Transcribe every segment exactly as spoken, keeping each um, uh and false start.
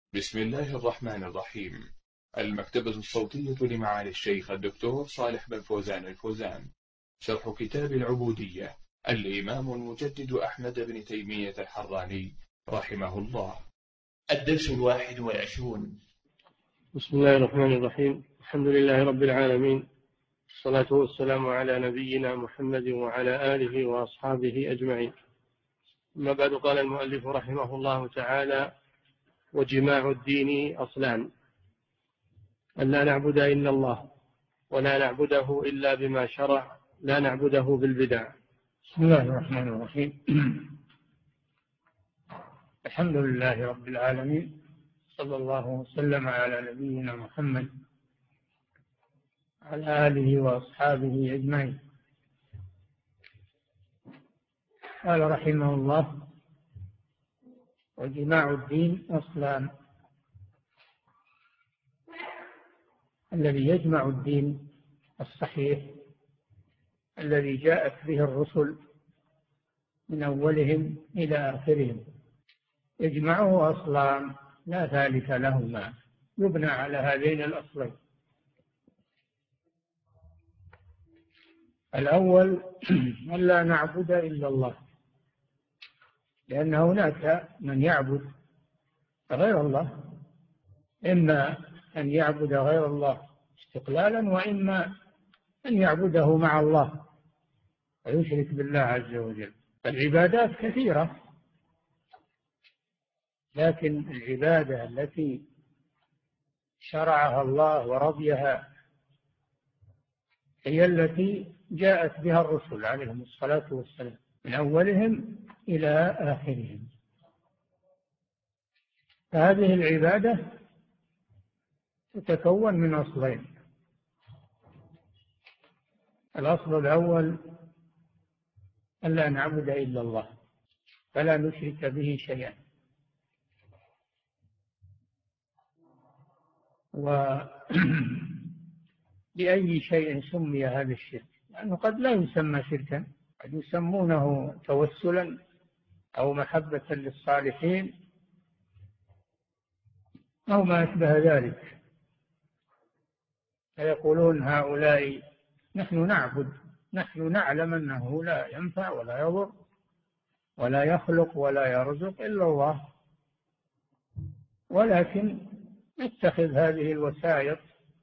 بسم الله الرحمن الرحيم. المكتبة الصوتية لمعالي الشيخ الدكتور صالح بن فوزان الفوزان. شرح كتاب العبودية الإمام المجدد أحمد بن تيمية الحراني رحمه الله. الدرس الواحد والعشرون. بسم الله الرحمن الرحيم. الحمد لله رب العالمين، الصلاة والسلام على نبينا محمد وعلى آله وأصحابه أجمعين. أما بعد، قال المؤلف رحمه الله تعالى: وجماع الدين أصلان: أن لا نعبد إلا الله، ولا نعبده إلا بما شرع، لا نعبده بالبدع. بسم الله الرحمن الرحيم. الحمد لله رب العالمين، صلى الله وسلم على نبينا محمد على آله وأصحابه أجمعين. قال رحمه الله: وجماع الدين أصلان. الذي يجمع الدين الصحيح الذي جاءت به الرسل من أولهم إلى آخرهم، يجمعه أصلان لا ثالث لهما، يبنى على هذين الأصلين. الأول أن لا نعبد إلا الله، لأن هناك من يعبد غير الله، إما أن يعبد غير الله استقلالا، وإما أن يعبده مع الله ويشرك بالله عز وجل. فالعبادات كثيرة، لكن العبادة التي شرعها الله ورضيها هي التي جاءت بها الرسل عليهم الصلاة والسلام من أولهم إلى آخرهم. فهذه العبادة تتكون من أصلين: الأصل الأول أن لا نعبد إلا الله، فلا نشرك به شيئا. وبأي شيء سمي هذا الشرك؟ لأنه قد لا يسمى شركا، قد يسمونه توسلا أو محبة للصالحين أو ما أشبه ذلك، فيقولون هؤلاء نحن نعبد، نحن نعلم أنه لا ينفع ولا يضر ولا يخلق ولا يرزق إلا الله، ولكن نتخذ هذه الوسائط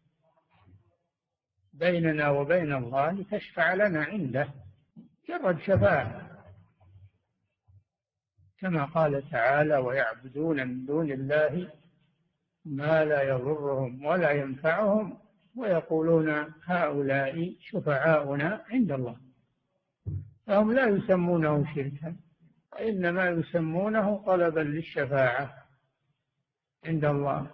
بيننا وبين الله لتشفع لنا عنده، جرد شفاعة، كما قال تعالى: ويعبدون من دون الله ما لا يضرهم ولا ينفعهم ويقولون هؤلاء شفعاؤنا عند الله. فهم لا يسمونه شركا، وإنما يسمونه طلبا للشفاعة عند الله.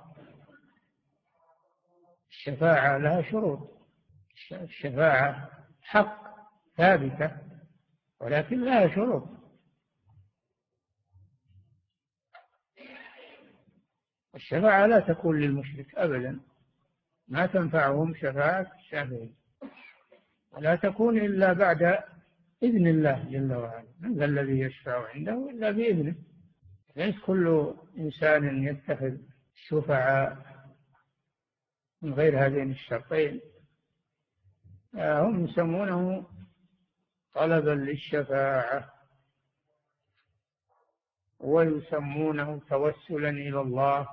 الشفاعة لها شروط، الشفاعة حق ثابتة، ولكن لها شروط. الشفاعة لا تكون للمشرك أبدا، ما تنفعهم شفاعة الشافعين، ولا تكون إلا بعد إذن الله جل وعلا. من ذا الذي يشفع عنده إلا بإذنه؟ ليس كل إنسان يتخذ شفعاء من غير هذين الشرطين. هم يسمونه طلبا للشفاعة، ويسمونه توسلا إلى الله،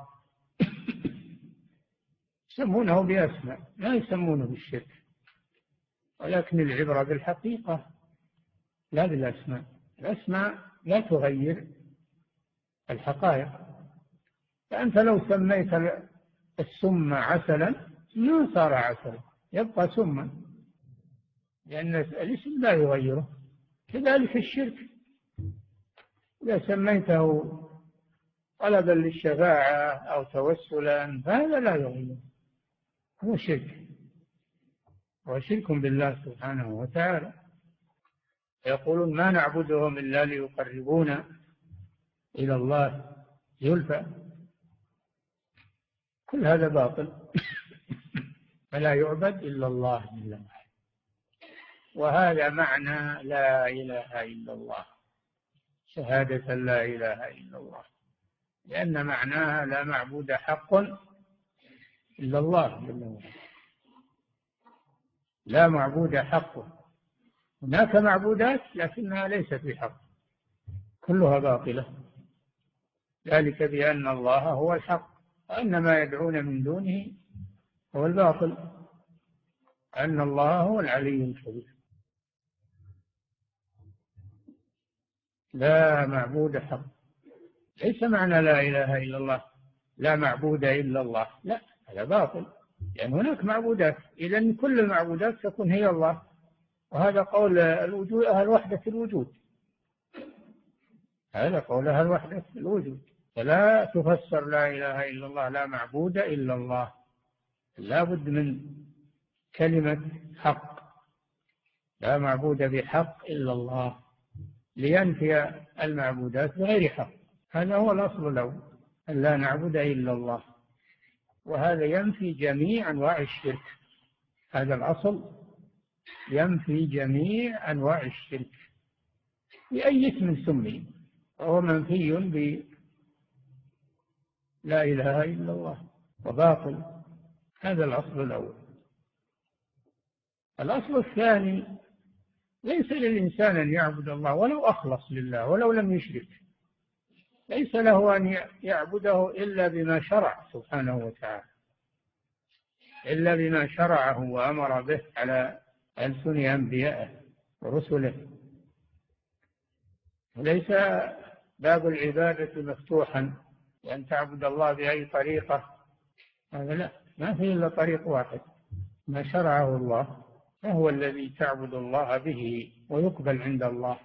يسمونه بأسماء، لا يسمونه بالشرك، ولكن العبرة بالحقيقة لا بالأسماء. الأسماء لا تغير الحقائق. فأنت لو سميت السم عسلا ما صار عسلا، يبقى سما، لأن الاسم لا يغيره. كذلك الشرك، إذا سميته طلبا للشفاعة أو توسلا فهذا لا يغيره، هو شرك، هو شرك بالله سبحانه وتعالى. يقولون ما نعبدهم إلا ليقربونا إلى الله زلفى، كل هذا باطل. فلا يعبد إلا الله جل وعلا. وهذا معنى لا إله إلا الله، شهادة لا إله إلا الله. لأن معناها لا معبود حق إلا الله جل وعلا. لا معبود حق. هناك معبودات لكنها ليست بحق، كلها باطلة، ذلك بأن الله هو الحق وأن ما يدعون من دونه هو الباطل، أن الله هو العلي الكبير. لا معبود حق، ليس معنى لا إله إلا الله لا معبود إلا الله، لا، هذا باطل، لأن هناك معبودات، إذن كل المعبودات تكون هي الله، وهذا قول الوجود أهل وحدة الوجود، هذا قول أهل وحدة الوجود. فلا تفسر لا إله إلا الله لا معبود إلا الله، لا بد من كلمة حق، لا معبود بحق إلا الله، لينفي المعبودات بغير حق. هذا هو الأصل الأول، أن لا نعبد إلا الله، وهذا ينفي جميع أنواع الشرك. هذا الأصل ينفي جميع أنواع الشرك بأي اسم سمي، وهو منفي ب لا إله إلا الله وباطل. هذا الأصل الأول. الأصل الثاني ليس للإنسان أن يعبد الله ولو أخلص لله ولو لم يشرك، ليس له أن يعبده إلا بما شرع سبحانه وتعالى، إلا بما شرعه وأمر به على ألسن أنبيائه ورسله. ليس باب العبادة مفتوحا لأن تعبد الله بأي طريقة، هذا لا، ما فيه إلا طريق واحد، ما شرعه الله فهو الذي تعبد الله به ويقبل عند الله.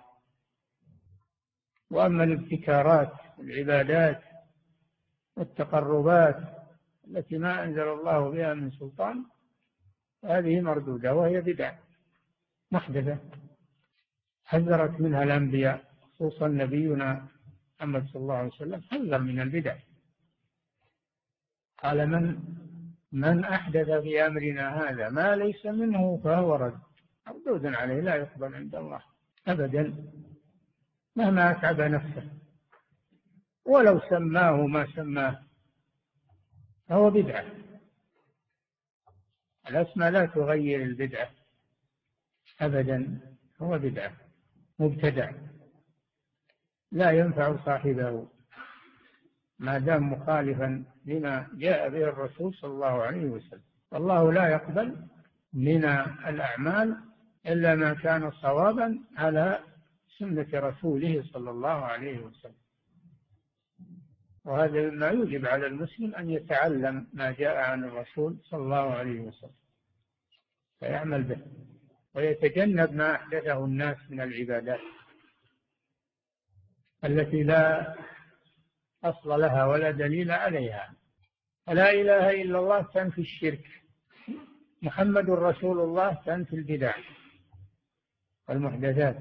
وأما الابتكارات العبادات والتقربات التي ما أنزل الله بها من سلطان هذه مردودة وهي بدع محدثة حذرت منها الأنبياء، خصوصا نبينا محمد صلى الله عليه وسلم حذر من البدع، قال من من أحدث في أمرنا هذا ما ليس منه فهو رد، مردود عليه لا يقبل عند الله أبدا مهما أتعب نفسه، ولو سماه ما سماه فهو بدعة. الأسماء لا تغير البدعة أبدا، هو بدعة مبتدع لا ينفع صاحبه ما دام مخالفا لما جاء به الرسول صلى الله عليه وسلم. والله لا يقبل من الأعمال إلا ما كان صوابا على سنة رسوله صلى الله عليه وسلم. وهذا مما يجب على المسلم أن يتعلم ما جاء عن الرسول صلى الله عليه وسلم فيعمل به ويتجنب ما أحدثه الناس من العبادات التي لا أصل لها ولا دليل عليها. فلا إله إلا الله تنفي الشرك، محمد رسول الله تنفي البدع والمحدثات.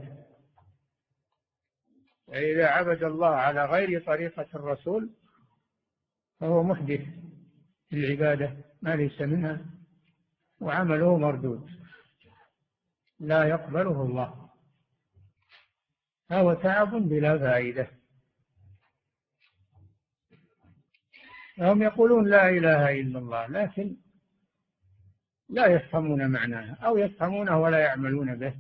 وإذا عبد الله على غير طريقة الرسول فهو محدث في العبادة ما ليس منها وعمله مردود لا يقبله الله، فهو تعب بلا فائدة. هم يقولون لا إله إلا الله لكن لا يفهمون معناها أو يفهمونه ولا يعملون به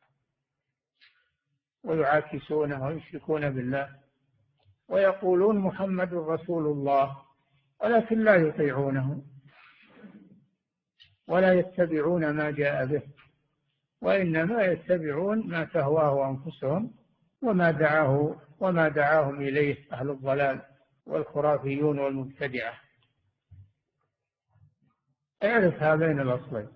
ويعاكسونه ويشركون بالله، ويقولون محمد رسول الله ولكن لا يطيعونه ولا يتبعون ما جاء به، وإنما يتبعون ما تهواه أنفسهم وما دعاه وما دعاهم إليه أهل الضلال والخرافيون والمبتدعة. اعرف هذين الأصلين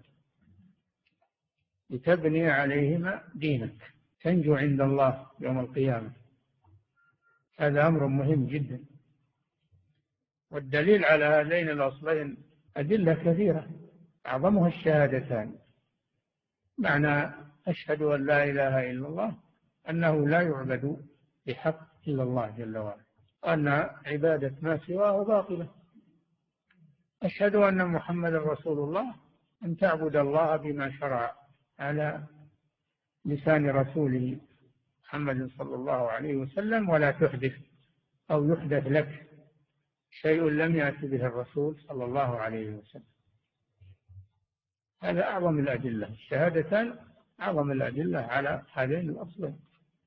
لتبني عليهما دينك تنجو عند الله يوم القيامة. هذا أمر مهم جدا، والدليل على هذين الأصلين أدلة كثيرة أعظمها الشهادتان، معنى أشهد أن لا إله إلا الله أنه لا يعبد بحق إلا الله جل وعلا، وأن عبادة ما سواه باطلة. أشهد أن محمد رسول الله أن تعبد الله بما شرع على لسان رسوله محمد صلى الله عليه وسلم ولا تحدث أو يحدث لك شيء لم يأت به الرسول صلى الله عليه وسلم. هذا أعظم الأدلة، الشهادتان أعظم الأدلة على هذين الأصلين.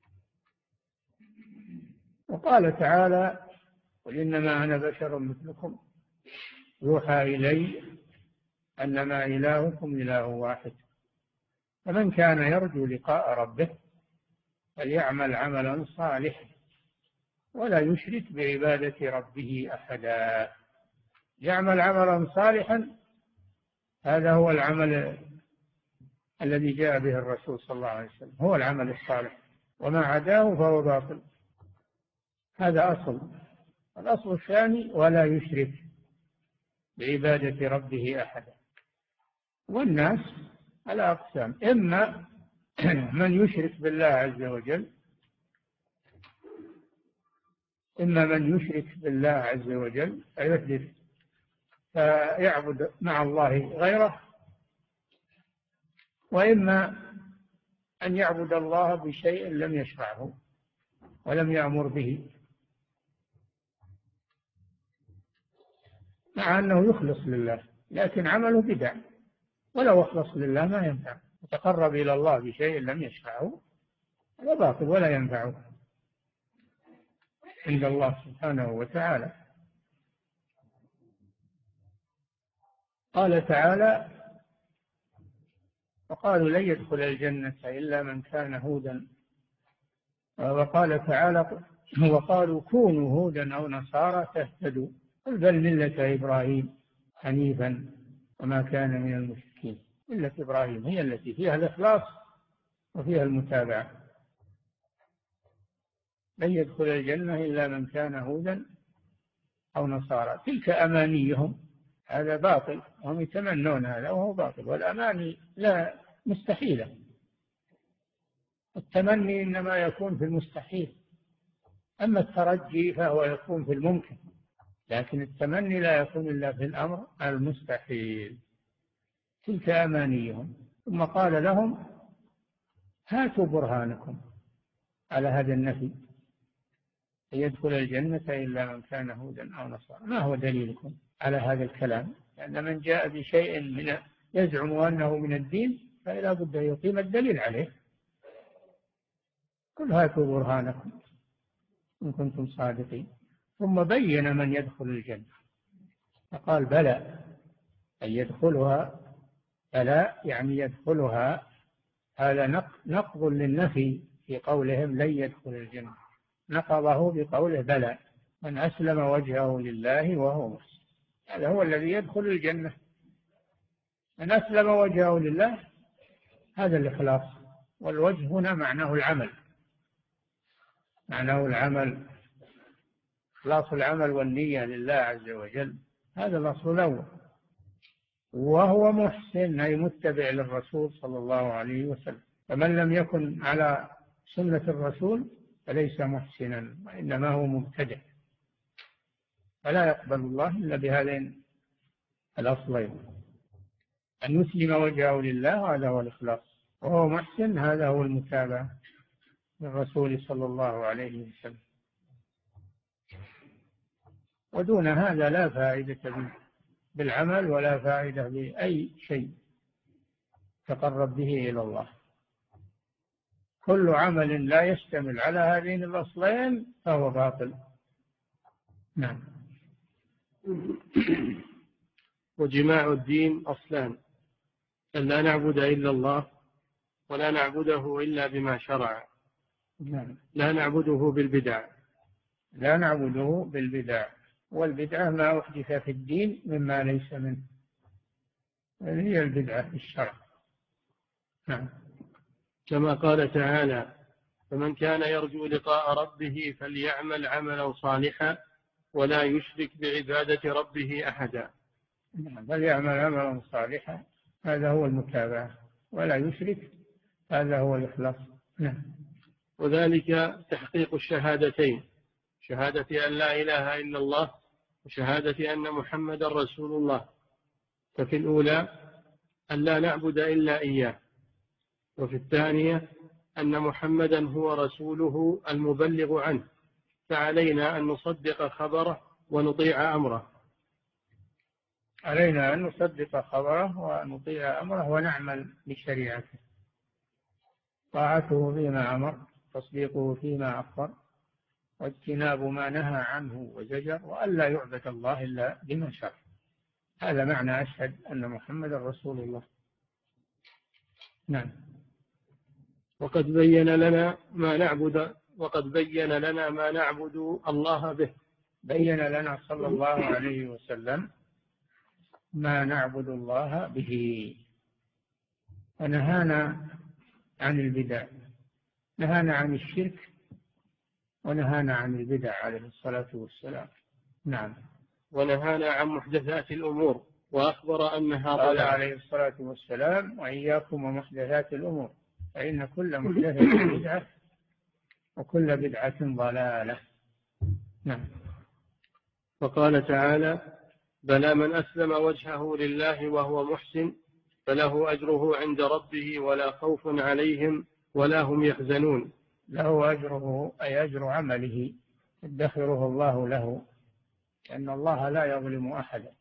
وقال تعالى: قل إنما أنا بشر مثلكم يوحى إلي أنما إلهكم إله واحد فمن كان يرجو لقاء ربه فليعمل عملا صالحا ولا يشرك بعبادة ربه أحدا. يعمل عملا صالحا، هذا هو العمل الذي جاء به الرسول صلى الله عليه وسلم، هو العمل الصالح، وما عداه فهو باطل. هذا أصل. الأصل الثاني: ولا يشرك بعبادة ربه أحدا. والناس على أقسام: إما من يشرك بالله عز وجل إما من يشرك بالله عز وجل فيحدث فيعبد مع الله غيره، وإما أن يعبد الله بشيء لم يشرعه ولم يأمر به، مع أنه يخلص لله لكن عمله بدع، ولو أخلص لله ما ينفع. يتقرب إلى الله بشيء لم يشرعه هذا باطل ولا ينفعه عند الله سبحانه وتعالى. قال تعالى: وقالوا لن يدخل الجنة إلا من كان هودا. وقال تعالى: وقالوا كونوا هودا أو نصارى تهتدوا قل بل ملة إبراهيم حنيفا وما كان من المشركين. ملة إبراهيم هي التي فيها الإخلاص وفيها المتابعة. لن يدخل الجنة إلا من كان هودا أو نصارى. تلك أمانيهم، هذا باطل، هم يتمنون هذا وهو باطل، والأماني لا مستحيلة. التمني إنما يكون في المستحيل، أما الترجي فهو يكون في الممكن، لكن التمني لا يكون إلا في الأمر المستحيل. تلك أمانيهم. ثم قال لهم: هاتوا برهانكم على هذا النفي، يدخل الجنة إلا من كان هودا أو نصارى. ما هو دليلكم على هذا الكلام؟ لأن من جاء بشيء من يزعم أنه من الدين فلا بد أن يقيم الدليل عليه. قل هاتوا برهانكم إن كنتم صادقين. ثم بين من يدخل الجنة فقال: بلى، أن يدخلها، بلى يعني يدخلها. هذا نقض للنفي في قولهم لن يدخل الجنة، نقضه بقوله بلى، من أسلم وجهه لله وهو محسن، هذا هو الذي يدخل الجنة. من أسلم وجهه لله، هذا الإخلاص. والوجه هنا معناه العمل، معناه العمل، إخلاص العمل والنية لله عز وجل، هذا الأصل الأول. وهو محسن أي متبع للرسول صلى الله عليه وسلم. فمن لم يكن على سنة الرسول فليس محسنا وإنما هو مبتدع، فلا يقبل الله إلا بهذين الأصلين: أن يسلم وجهه لله هذا هو الإخلاص، وهو محسن هذا هو المتابعة للرسول صلى الله عليه وسلم. ودون هذا لا فائدة بالعمل ولا فائدة بأي شيء تقرب به إلى الله. كل عمل لا يشتمل على هذين الأصلين فهو باطل. نعم. وجماع الدين أصلان: أن لا نعبد إلا الله ولا نعبده إلا بما شرع. نعم. لا نعبده بالبدع لا نعبده بالبدع، والبدعة ما أحدث في الدين مما ليس منه، هي البدعة في الشرع. نعم. كما قال تعالى: فمن كان يرجو لقاء ربه فليعمل عملا صالحا ولا يشرك بعبادة ربه أحدا. فليعمل عملا صالحا، هذا هو المتابعة، ولا يشرك، هذا هو الإخلاص. نعم. وذلك تحقيق الشهادتين: شهادة أن لا إله إلا الله وشهادة أن محمد رسول الله. ففي الأولى أن لا نعبد إلا إياه، وفي الثانية أن محمدا هو رسوله المبلغ عنه، فعلينا أن نصدق خبره ونطيع أمره. علينا أن نصدق خبره ونطيع أمره ونعمل بشريعته، طاعته فيما أمر، تصديقه فيما أخبر، واجتناب ما نهى عنه وزجر، وألا يعبد الله إلا بما شرع. هذا معنى أشهد أن محمد رسول الله. نعم. وقد بين لنا ما نعبد وقد بين لنا ما نعبد الله به. بين لنا صلى الله عليه وسلم ما نعبد الله به، ونهانا عن البدع، نهانا عن الشرك ونهانا عن البدع عليه الصلاة والسلام. نعم. ونهانا عن محدثات الأمور وأخبر أنها قال ضلال عليه الصلاة والسلام: وإياكم ومحدثات الأمور فإن كل محدثة بدعة وكل بدعة ضلالة. نعم. وقال تعالى: بلى من أسلم وجهه لله وهو محسن فله أجره عند ربه ولا خوف عليهم ولا هم يحزنون. له أجره أي أجر عمله يدخره الله له، لأن الله لا يظلم أحدا.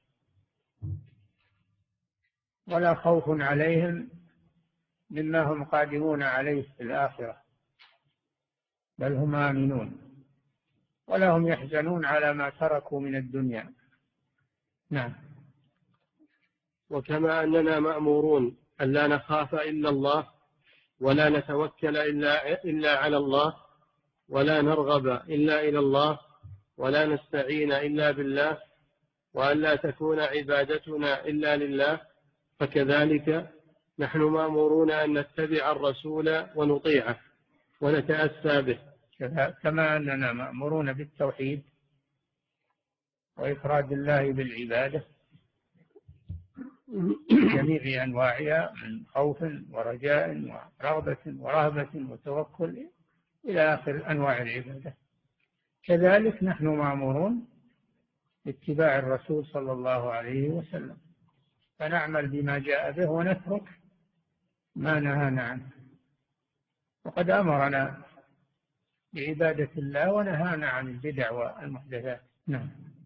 ولا خوف عليهم مما هم قادمون عليه في الآخرة، بل هم آمنون، ولا هم يحزنون على ما تركوا من الدنيا. نعم. وكما أننا مأمورون أن لا نخاف إلا الله ولا نتوكل إلا, إلا على الله ولا نرغب إلا إلى الله ولا نستعين إلا بالله وأن لا تكون عبادتنا إلا لله، فكذلك نحن مأمورون أن نتبع الرسول ونطيعه ونتأسى به. كما أننا مأمورون بالتوحيد وإفراد الله بالعبادة جميع أنواعها من خوف ورجاء ورغبة ورهبة وتوكل إلى آخر أنواع العبادة، كذلك نحن مأمورون باتباع الرسول صلى الله عليه وسلم، فنعمل بما جاء به ونترك ما نهانا عنه. وقد أمرنا بعبادة الله ونهانا عن البدع والمحدثات. نعم.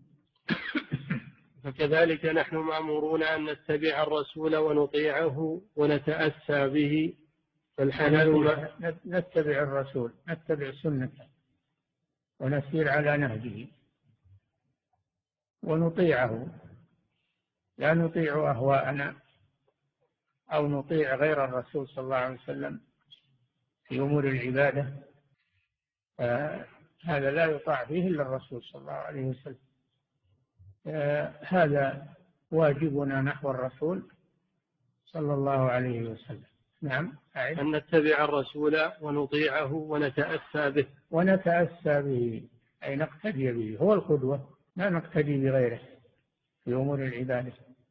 فكذلك نحن مأمورون أن نتبع الرسول ونطيعه ونتأسى به. فالحلال نتبع الرسول، نتبع سنته ونسير على نهجه ونطيعه، لا نطيع أهواءنا أو نطيع غير الرسول صلى الله عليه وسلم في أمور العبادة، هذا لا يطاع فيه إلا الرسول صلى الله عليه وسلم. هذا واجبنا نحو الرسول صلى الله عليه وسلم. نعم. أن نتبع الرسول ونطيعه ونتأسى به. ونتأسى به أي نقتدي به، هو القدوة، لا نقتدي بغيره في أمور العبادة،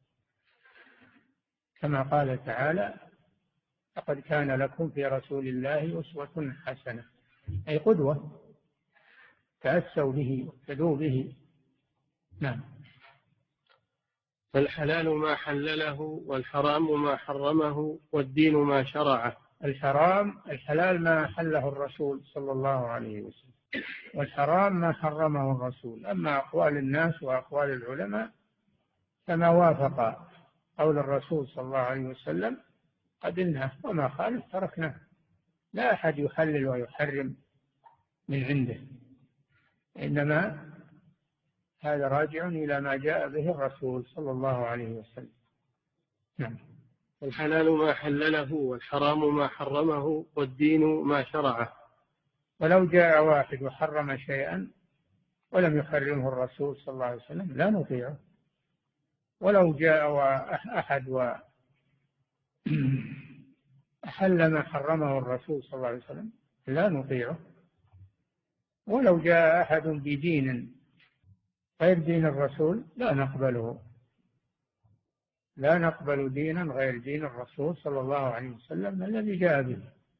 كما قال تعالى: لقد كان لكم في رسول الله أسوة حسنة، أي قدوة تأسوا به واقتدوا به. نعم. فالحلال ما حلله والحرام ما حرمه والدين ما شرعه. الحرام الحلال ما حله الرسول صلى الله عليه وسلم، والحرام ما حرمه الرسول. أما أقوال الناس وأقوال العلماء فما وافق قول الرسول صلى الله عليه وسلم قبلناه، وما خالف تركناه. لا أحد يحلل ويحرم من عنده، إنما هذا راجع إلى ما جاء به الرسول صلى الله عليه وسلم. نعم. الحلال ما حلله والحرام ما حرمه والدين ما شرعه. ولو جاء واحد وحرم شيئا ولم يحرمه الرسول صلى الله عليه وسلم لا نطيعه، ولو جاء أحد وأحل ما حرمه الرسول صلى الله عليه وسلم لا نطيعه، ولو جاء أحد بدين غير دين الرسول لا نقبله، لا نقبل دينا غير دين الرسول صلى الله عليه وسلم الذي جاء به.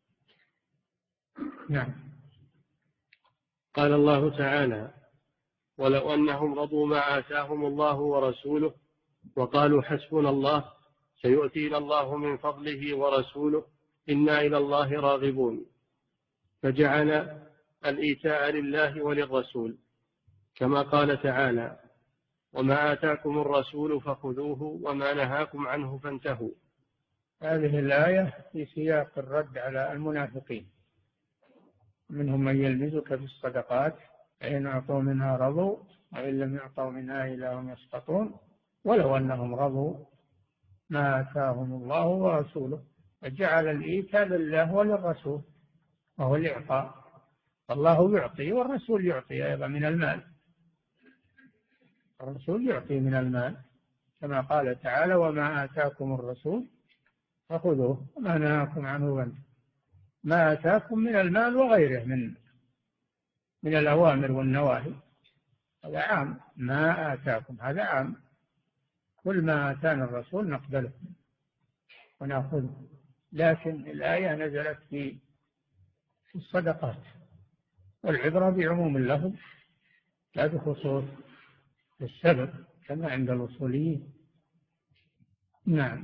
نعم. قال الله تعالى: ولو أنهم رضوا ما آتاهم الله ورسوله وقالوا حسبنا الله سيؤتينا الله من فضله ورسوله إنا إلى الله راغبون، فجعل الإيتاء لله وللرسول، كما قال تعالى: وما آتاكم الرسول فخذوه وما نهاكم عنه فانتهوا. هذه الآية في سياق الرد على المنافقين، منهم من يلمزك في الصدقات فإن أعطوا منها رضوا وإن لم يعطوا منها إلا هم يسقطون ولو أنهم رضوا ما آتاهم الله ورسوله، فجعل الإيتاء لله وللرسول وهو الإعطاء. الله يعطي والرسول يعطي أيضا من المال، الرسول يعطي من المال كما قال تعالى وما آتاكم الرسول فخذوه وما نهاكم عنه فانتهوا. ما آتاكم من المال وغيره من من الأوامر والنواهي هذا عام، ما آتاكم هذا عام، كل ما آتانا الرسول نقبله ونأخذه، لكن الآية نزلت في في الصدقات، والعبرة بعموم اللفظ لا بخصوص السبب كما عند الأصوليين. نعم.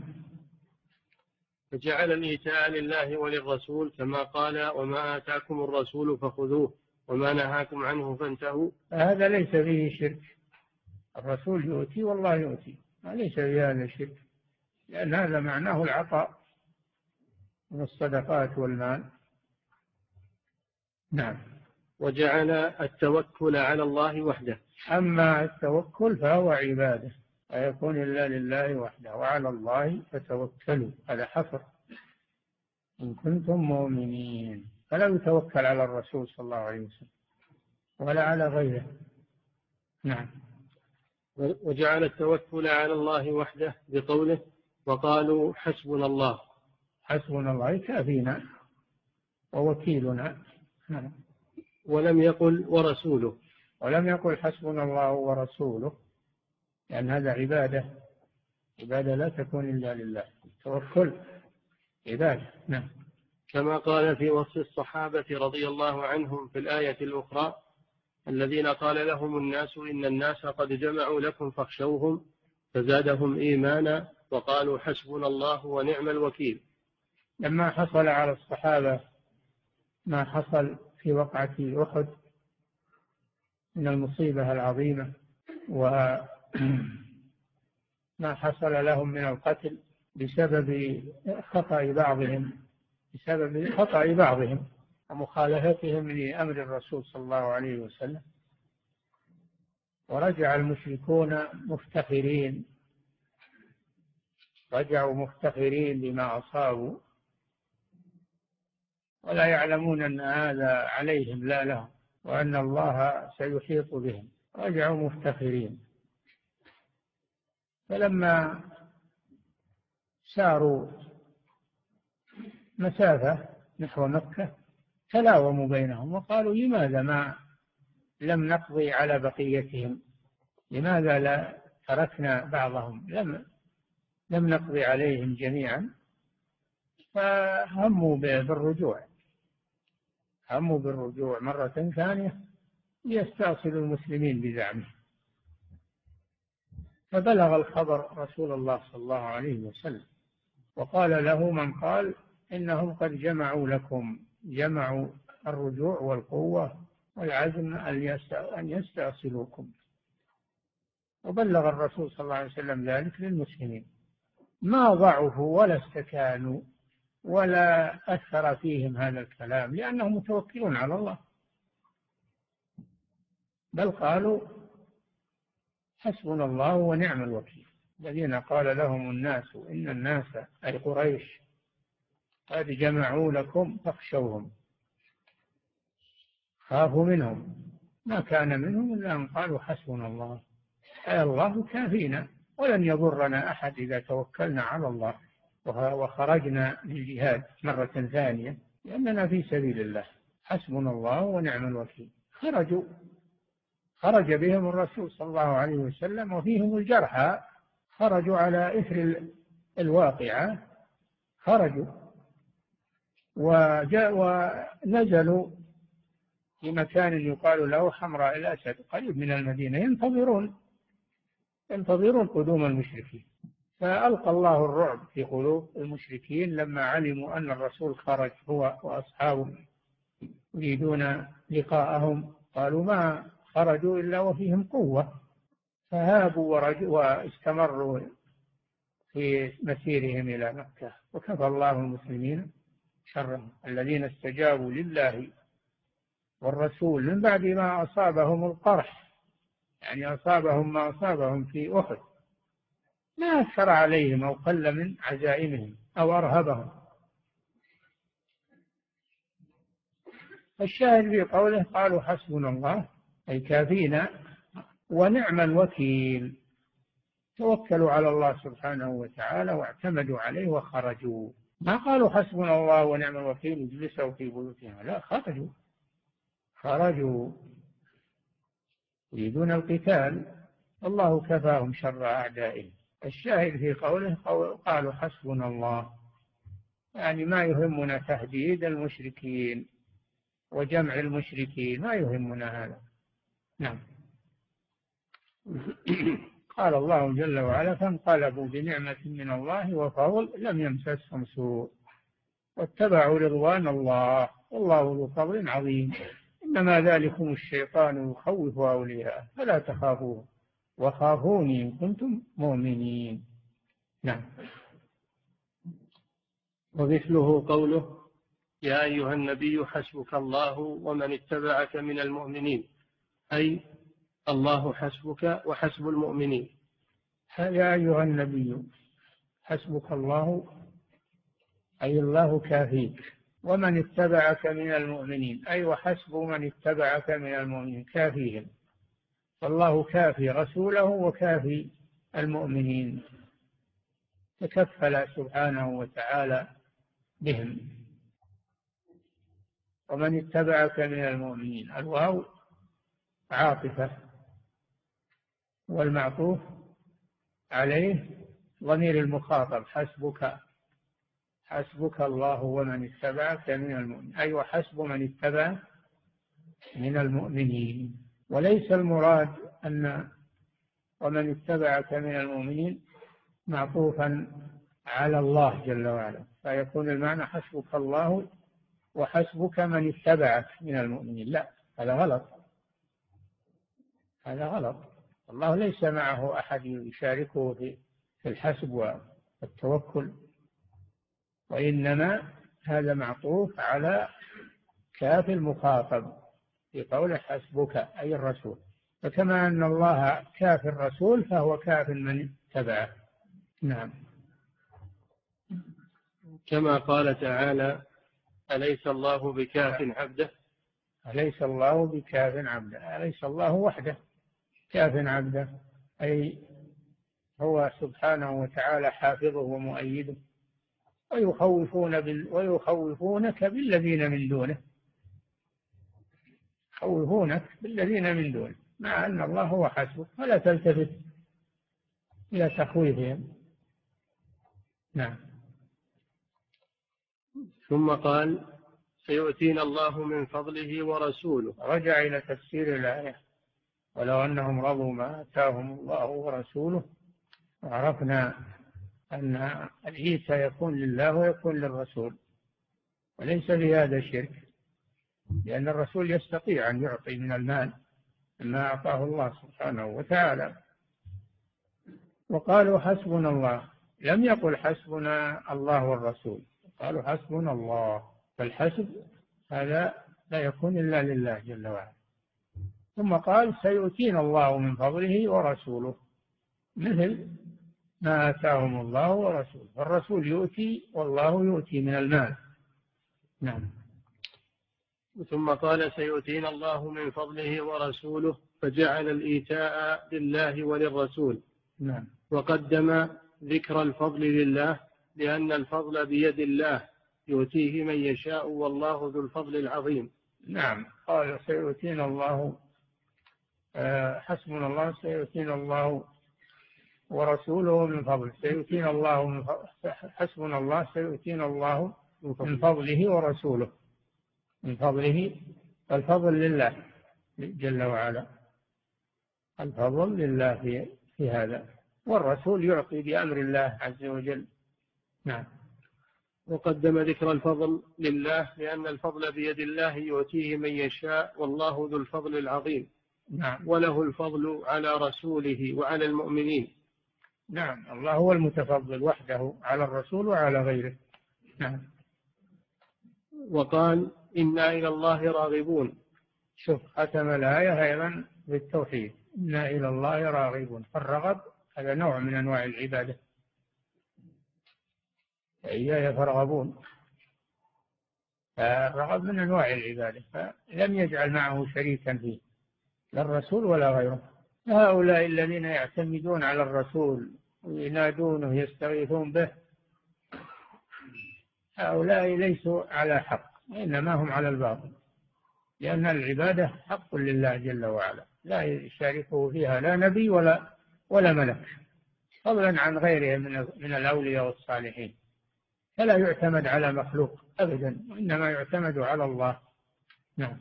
فجعل الإيتاء لله وللرسول كما قال وما آتاكم الرسول فخذوه وما نهاكم عنه فانتهوا. هذا ليس فيه شرك، الرسول يؤتي والله يؤتي، ليس فيه هذا شرك، لأن هذا معناه العطاء من الصدقات والمال. نعم. وجعل التوكل على الله وحده. أما التوكل فهو عبادة ويكون إلا لله وحده وعلى الله فتوكلوا، هذا حصر إن كنتم مؤمنين، فلا يتوكل على الرسول صلى الله عليه وسلم ولا على غيره. نعم. وجعل التوكل على الله وحده بقوله وقالوا حسبنا الله. حسبنا الله كافينا ووكيلنا. نعم. ولم يقل ورسوله، ولم يقل حسبنا الله ورسوله، لأن هذا عبادة، عبادة لا تكون إلا لله، التوكل عبادة. نعم. كما قال في وصف الصحابة رضي الله عنهم في الآية الأخرى الذين قال لهم الناس إن الناس قد جمعوا لكم فاخشوهم فزادهم إيمانا وقالوا حسبنا الله ونعم الوكيل. لما حصل على الصحابة ما حصل في وقعة أحد من المصيبة العظيمة وما حصل لهم من القتل بسبب خطأ بعضهم بسبب خطأ بعضهم ومخالفتهم لأمر الرسول صلى الله عليه وسلم، ورجع المشركون مفتخرين، رجعوا مفتخرين بما أصابوا ولا يعلمون أن هذا عليهم لا لهم وأن الله سيحيط بهم، رجعوا مفتخرين. فلما ساروا مسافة نحو مكة تلاوموا بينهم وقالوا لماذا ما لم نقضي على بقيتهم، لماذا لا تركنا بعضهم، لم لم نقضي عليهم جميعا. فهموا بالرجوع، هموا بالرجوع مرة ثانية ليستأصلوا المسلمين بزعمه. فبلغ الخبر رسول الله صلى الله عليه وسلم وقال له من قال إنهم قد جمعوا لكم، جمعوا الرجوع والقوة والعزم أن يستأصلوكم. وبلغ الرسول صلى الله عليه وسلم ذلك للمسلمين، ما ضعفوا ولا استكانوا ولا أثر فيهم هذا الكلام لأنهم متوكلون على الله، بل قالوا حسبنا الله ونعم الوكيل. الذين قال لهم الناس إن الناس أي قريش قد جمعوا لكم فاخشوهم، خافوا منهم، ما كان منهم إلا أن قالوا حسبنا الله، أي الله كافينا ولن يضرنا أحد إذا توكلنا على الله وخرجنا للجهاد مرة ثانية لأننا في سبيل الله، حسبنا الله ونعم الوكيل. خرجوا خرج بهم الرسول صلى الله عليه وسلم وفيهم الجرحى، خرجوا على إثر الواقعة، خرجوا وجاء ونزلوا في مكان يقال له حمراء الأسد قريب من المدينة، ينتظرون ينتظرون قدوم المشركين. فألقى الله الرعب في قلوب المشركين لما علموا أن الرسول خرج هو وأصحابه يريدون لقاءهم، قالوا ما خرجوا إلا وفيهم قوة، فهابوا واستمروا في مسيرهم إلى مكة، وكفى الله المسلمين شرهم. الذين استجابوا لله والرسول من بعد ما أصابهم القرح، يعني أصابهم ما أصابهم في أحد، ما أثر عليهم أو قل من عزائمهم أو أرهبهم. الشاهد في قوله قالوا حسبنا الله، أي كافينا ونعم الوكيل، توكلوا على الله سبحانه وتعالى واعتمدوا عليه وخرجوا. ما قالوا حسبنا الله ونعم الوكيل اجلسوا في بيوتهم، لا، خرجوا خرجوا يريدون القتال، الله كفاهم شر أعدائهم. الشاهد في قوله قالوا حسبنا الله، يعني ما يهمنا تهديد المشركين وجمع المشركين، ما يهمنا هذا. نعم. قال الله جل وعلا فانقلبوا بنعمة من الله وفضل لم يمسسهم سوء واتبعوا رضوان الله والله ذو فضل عظيم. إنما ذلكم الشيطان يخوف أولياءه فلا تخافوه وخافوني إن كنتم مؤمنين. نعم. ومثله قوله يا أيها النبي حسبك الله ومن اتبعك من المؤمنين، أي الله حسبك وحسب المؤمنين. يا أيها النبي حسبك الله، أي الله كافيك، ومن اتبعك من المؤمنين، أي وحسب من اتبعك من المؤمنين، كافيهم. فالله كافي رسوله وكافي المؤمنين، تكفل سبحانه وتعالى بهم. ومن اتبعك من المؤمنين، الواو عاطفة والمعطوف عليه ضمير المخاطب حسبك، حسبك الله ومن اتبعك من المؤمنين، أي وحسب من اتبع من المؤمنين. وليس المراد أن ومن اتبعك من المؤمنين معطوفا على الله جل وعلا، فيكون المعنى حسبك الله وحسبك من اتبعك من المؤمنين، لا، هذا غلط، هذا غلط. الله ليس معه أحد يشاركه في الحسب والتوكل، وإنما هذا معطوف على كاف المخاطب في قوله حسبك أي الرسول، فكما أن الله كاف الرسول فهو كاف من اتبعه. نعم. كما قال تعالى أليس الله بكاف عبده، أليس الله بكاف عبده، أليس الله وحده كاف عبده، أي هو سبحانه وتعالى حافظه ومؤيده. ويخوفون بال... ويخوفونك بالذين من دونه، يخوفونك بالذين من دونه، مع أن الله هو حسبك، فلا تلتفت إلى تخويفهم. نعم. ثم قال سيؤتينا الله من فضله ورسوله. رجع إلى تفسير الآية ولو أنهم رضوا ما آتاهم الله ورسوله. وعرفنا أن العيسى يكون لله ويكون للرسول، وليس لهذا شرك، لأن الرسول يستطيع أن يعطي من المال ما أعطاه الله سبحانه وتعالى. وقالوا حسبنا الله، لم يقل حسبنا الله والرسول، قالوا حسبنا الله، فالحسب هذا لا يكون إلا لله جل وعلا. ثم قال سيؤتينا الله من فضله ورسوله، مثل ما آتاهم الله ورسوله، فالرسول يؤتي والله يؤتي من المال. نعم. ثم قال سيؤتينا الله من فضله ورسوله، فجعل الإيتاء لله وللرسول. نعم. وقدم ذكر الفضل لله لأن الفضل بيد الله يؤتيه من يشاء والله ذو الفضل العظيم. نعم. قال سيؤتينا الله، حسبنا الله، سيؤتينا الله ورسوله من فضله، سيؤتينا الله من فضله، حسبنا الله، سيؤتينا الله من فضله ورسوله، من فضله، الفضل لله جل وعلا، الفضل لله في, في هذا، والرسول يعطي بأمر الله عز وجل. نعم. وقدم ذكر الفضل لله لأن الفضل بيد الله يؤتيه من يشاء والله ذو الفضل العظيم. نعم. وله الفضل على رسوله وعلى المؤمنين. نعم، الله هو المتفضل وحده على الرسول وعلى غيره. نعم. وقال إنا إلى الله راغبون. شوف، ختم الآية أيضا بالتوحيد، إنا إلى الله راغبون. فالرغب هذا نوع من أنواع العبادة، إياي فارغبون، فالرغب من أنواع العبادة، فلم يجعل معه شريكا فيه لا الرسول ولا غيره. هؤلاء الذين يعتمدون على الرسول وينادونه يستغيثون به، هؤلاء ليسوا على حق، إنما هم على الباطل، لأن العبادة حق لله جل وعلا، لا يشاركه فيها لا نبي ولا ولا ملك، فضلا عن غيره من من الأولياء والصالحين. فلا يعتمد على مخلوق أبدا، وإنما يعتمد على الله. نعم.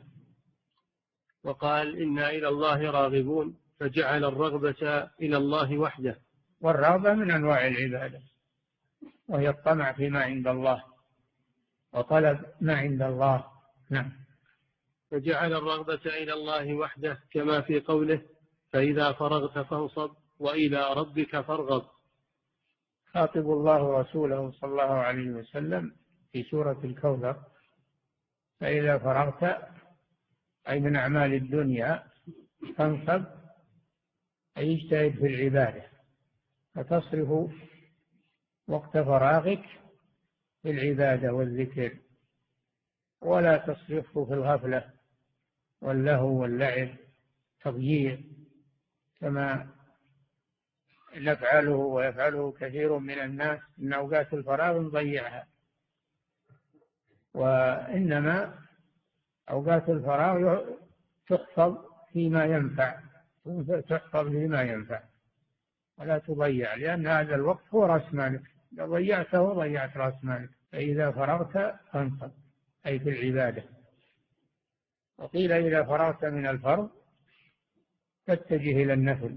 وقال إنا إلى الله راغبون، فجعل الرغبة إلى الله وحده. والرغبة من أنواع العبادة، وهي الطمع فيما عند الله وطلب ما عند الله. نعم. فجعل الرغبة إلى الله وحده، كما في قوله فإذا فرغت فانصب وإلى ربك فارغب. خاطب الله رسوله صلى الله عليه وسلم في سورة الكوثر: فإذا فرغت، أي من أعمال الدنيا، فانصب، أي اجتهد في العبادة، فتصرف وقت فراغك في العبادة والذكر، ولا تصرفه في الغفلة واللهو واللعب تضييع، كما نفعله ويفعله كثير من الناس، من أوقات الفراغ نضيعها. وإنما أوقات الفراغ تحفظ فيما ينفع، تحفظ فيما ينفع ولا تضيع، لأن هذا الوقت هو رأس مالك، إذا ضيعته ضيعت رأس مالك. فإذا فرغت فانصب، أي في العبادة. وقيل إذا فرغت من الفرض فاتجه إلى النفل.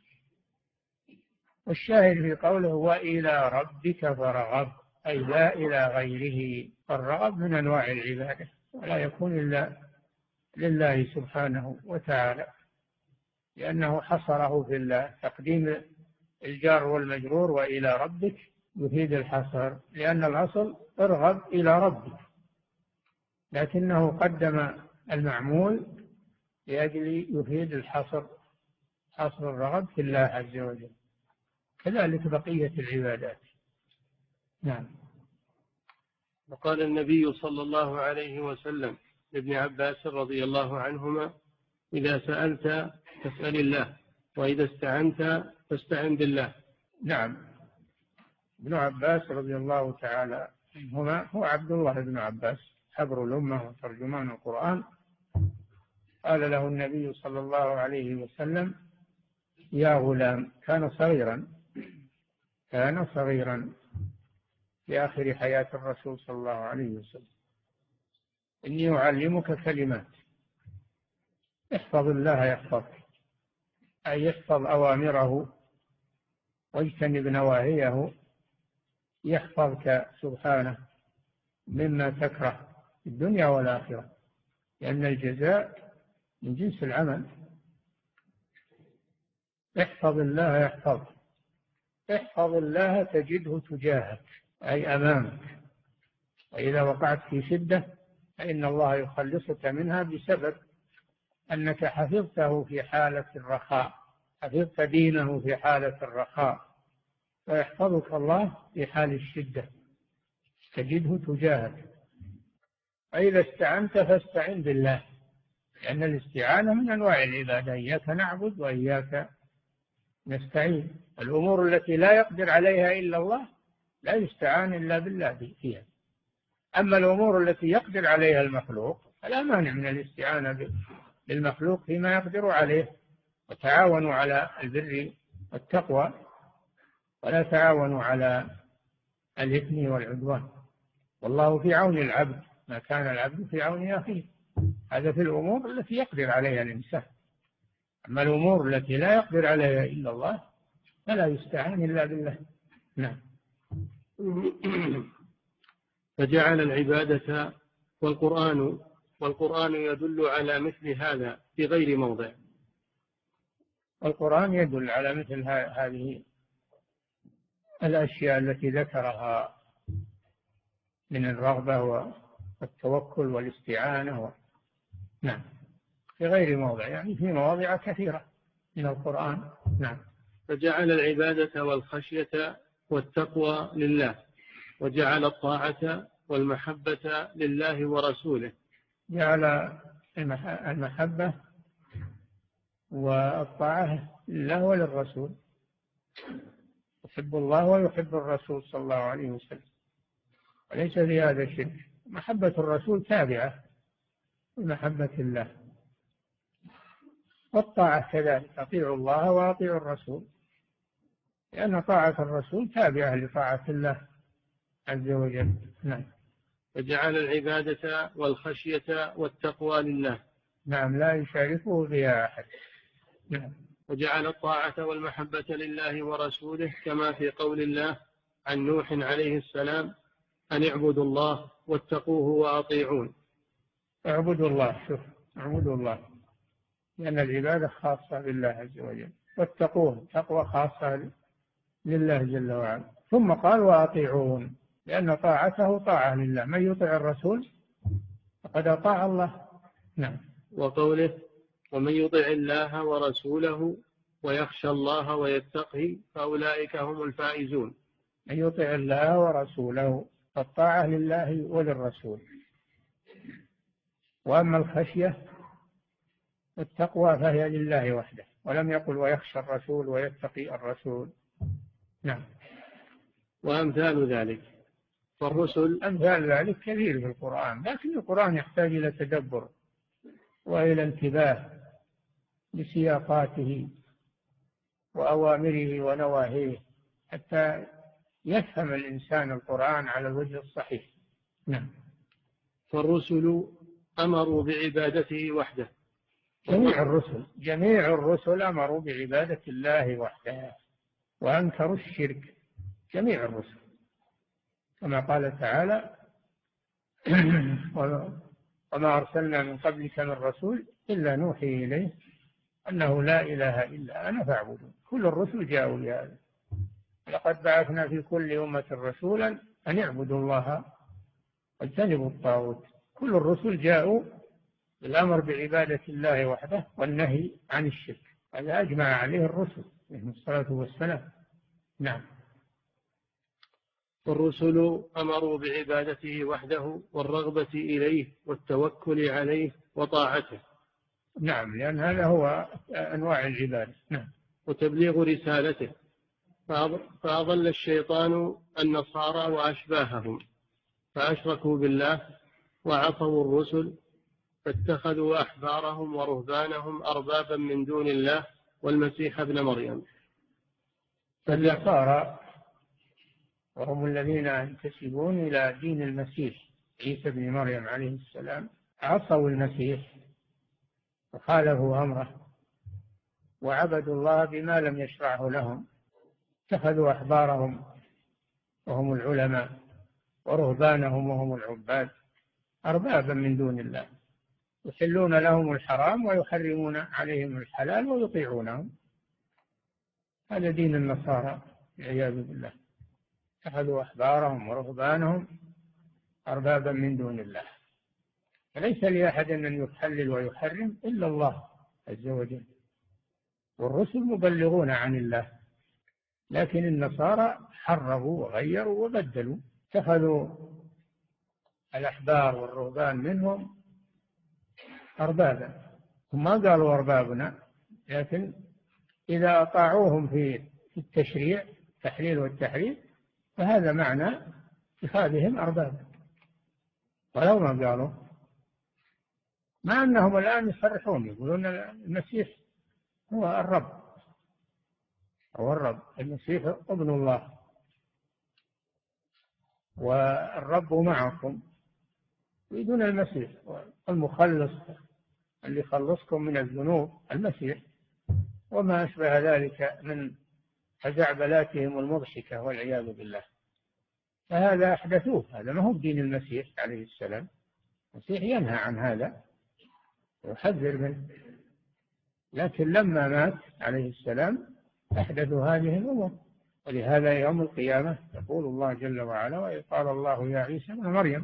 والشاهد في قوله وإلى ربك فارغب، أي لا إلى غيره. فالرغب من أنواع العبادة، ولا يكون إلا لله سبحانه وتعالى، لأنه حصره في الله. تقديم الجار والمجرور وإلى ربك يفيد الحصر، لأن الأصل ارغب إلى ربك، لكنه قدم المعمول لأجل يفيد الحصر، حصر الرغب في الله عز وجل. كذلك بقية العبادات. نعم. وقال النبي صلى الله عليه وسلم لابن عباس رضي الله عنهما إذا سألت فاسأل الله، وإذا استعنت فاستعن بالله. نعم. ابن عباس رضي الله تعالى عنهما هو عبد الله بن عباس حبر الأمة وترجمان القرآن. قال له النبي صلى الله عليه وسلم يا غلام، كان صغيرا كان صغيرا في آخر حياة الرسول صلى الله عليه وسلم، إني أعلمك كلمات، احفظ الله يحفظك، أي يحفظ أوامره واجتنب نواهيه، يحفظك سبحانه مما تكره في الدنيا والآخرة، لأن الجزاء من جنس العمل. احفظ الله يحفظك، احفظ الله تجده تجاهك، أي أمامك. وإذا وقعت في شدة فإن الله يخلصك منها بسبب أنك حفظته في حالة الرخاء، حفظت دينه في حالة الرخاء، فيحفظك الله في حال الشدة تجده تجاهك. فإذا استعنت فاستعن بالله، لأن الاستعانة من أنواع العبادة، إياك نعبد وإياك نستعين. الأمور التي لا يقدر عليها إلا الله لا يستعان إلا بالله فيها. أما الأمور التي يقدر عليها المخلوق فلا مانع من الاستعانة بالمخلوق فيما يقدر عليه. وتعاونوا على البر والتقوى ولا تعاونوا على الإثم والعدوان، والله في عون العبد ما كان العبد في عون أخيه. هذا في الأمور التي يقدر عليها الإنسان. أما الأمور التي لا يقدر عليها إلا الله فلا يستعان إلا بالله. نعم. فجعل العبادة والقرآن والقرآن يدل على مثل هذا في غير موضع. والقرآن يدل على مثل هذه الأشياء التي ذكرها من الرغبة والتوكل والاستعانة و... نعم، في غير موضع، يعني في مواضع كثيرة من القرآن. نعم. فجعل العبادة والخشية والتقوى لله، وجعل الطاعة والمحبة لله ورسوله. جعل المحبة والطاعة لله وللرسول، يحب الله ويحب الرسول صلى الله عليه وسلم، وليس في هذا الشرك. محبة الرسول تابعة لمحبة الله، والطاعة كذلك، أطيعوا الله وأطيعوا الرسول، لأن طاعة الرسول تابعة لطاعة الله عز وجل. نعم. وجعل العبادة والخشية والتقوى لله. نعم، لا يشاركه بها أحد. نعم. وجعل الطاعة والمحبة لله ورسوله، كما في قول الله عن نوح عليه السلام: أن اعبدوا الله واتقوه وأطيعون. اعبدوا الله، شوف، اعبدوا الله، لأن العبادة خاصة بالله عز وجل، واتقوه، تقوى خاصة لله جل وعلا. ثم قال وأطيعون، لأن طاعته طاعة لله، من يطع الرسول فقد أطاع الله. نعم. وقوله: ومن يطع الله ورسوله ويخشى الله ويتقه فأولئك هم الفائزون. من يطع الله ورسوله، فالطاعة لله وللرسول. وأما الخشية والتقوى فهي لله وحده، ولم يقل ويخشى الرسول ويتقي الرسول. نعم. وأمثال ذلك فالرسل، أمثال ذلك كثير في القرآن، لكن القرآن يحتاج إلى تدبر وإلى انتباه لسياقاته وأوامره ونواهيه حتى يفهم الإنسان القرآن على الوجه الصحيح. نعم. فالرسل أمروا بعبادته وحده. جميع الرسل جميع الرسل أمروا بعبادة الله وحده وأنكروا الشرك، جميع الرسل، كما قال تعالى: وما أرسلنا من قبلك من رسول إلا نوحي إليه أنه لا إله إلا أنا فاعبدون. كل الرسل جاءوا بهذا: لقد بعثنا في كل أمة رسولا أن يعبدوا الله واجتنبوا الطاغوت. كل الرسل جاءوا بالأمر بعبادة الله وحده والنهي عن الشرك، هذا أجمع عليه الرسل عليهم الصلاة والسلام. نعم. والرسل أمروا بعبادته وحده والرغبة إليه والتوكل عليه وطاعته. نعم، لأن هذا هو أنواع العبادة. نعم. وتبليغ رسالته. فأضل الشيطان النصارى وأشباههم فأشركوا بالله وعصوا الرسل، فاتخذوا أحبارهم ورهبانهم أربابا من دون الله والمسيح ابن مريم. فالنصارى وهم الذين ينتسبون إلى دين المسيح عيسى ابن مريم عليه السلام عصوا المسيح وخالفوا أمره وعبدوا الله بما لم يشرعه لهم، اتخذوا أحبارهم وهم العلماء ورهبانهم وهم العباد أربابا من دون الله، يحلون لهم الحرام ويحرمون عليهم الحلال ويطيعونهم. هذا دين النصارى والعياذ بالله، اتخذوا أحبارهم ورهبانهم أربابا من دون الله. فليس لأحد أن يحلل ويحرم إلا الله عز وجل، والرسل مبلغون عن الله، لكن النصارى حرفوا وغيروا وبدلوا، اتخذوا الأحبار والرهبان منهم أربابا. هم ما قالوا أربابنا، لكن إذا أطاعوهم في التشريع التحليل والتحريم فهذا معنى اتخاذهم أربابا، ولو ما قالوا، مع أنهم الآن يصرحون يقولون المسيح هو الرب، هو الرب، المسيح ابن الله والرب معكم، يريدون المسيح المخلص اللي يخلصكم من الذنوب المسيح وما أشبه ذلك من خزعبلاتهم المضحكة والعياذ بالله. فهذا أحدثوه، هذا ما هو دين المسيح عليه السلام. المسيح ينهى عن هذا ويحذر منه. لكن لما مات عليه السلام أحدثوا هذه الأمور. ولهذا يوم القيامة يقول الله جل وعلا: وإذ قال الله يا عيسى ابن مريم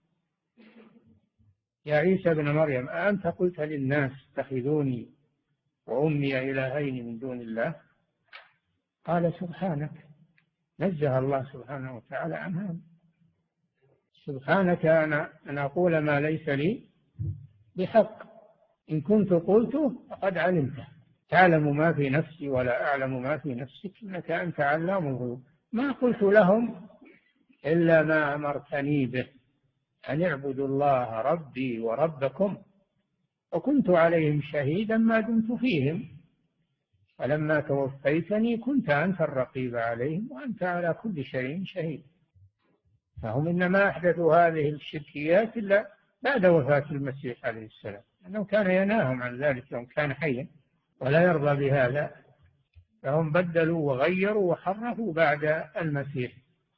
يا عيسى ابن مريم أأنت قلت للناس اتخذوني وأمي إلهين من دون الله؟ قال سبحانك. نزه الله سبحانه وتعالى عن هذا. سبحانك أنا أن أقول ما ليس لي بحق، إن كنت قلته فقد علمته، تعلم ما في نفسي ولا أعلم ما في نفسك، إنك أنت علام الغيوب. ما قلت لهم إلا ما أمرتني به، أن اعبدوا الله ربي وربكم، وكنت عليهم شهيدا ما دمت فيهم، فلما توفيتني كنت أنت الرقيب عليهم وأنت على كل شيء شهيد. فهم إنما أحدثوا هذه الشركيات إلا بعد وفاة المسيح عليه السلام، لأنه كان ينهاهم عن ذلك يوم كان حيا ولا يرضى بهذا، فهم بدلوا وغيروا وحرفوا بعد المسيح.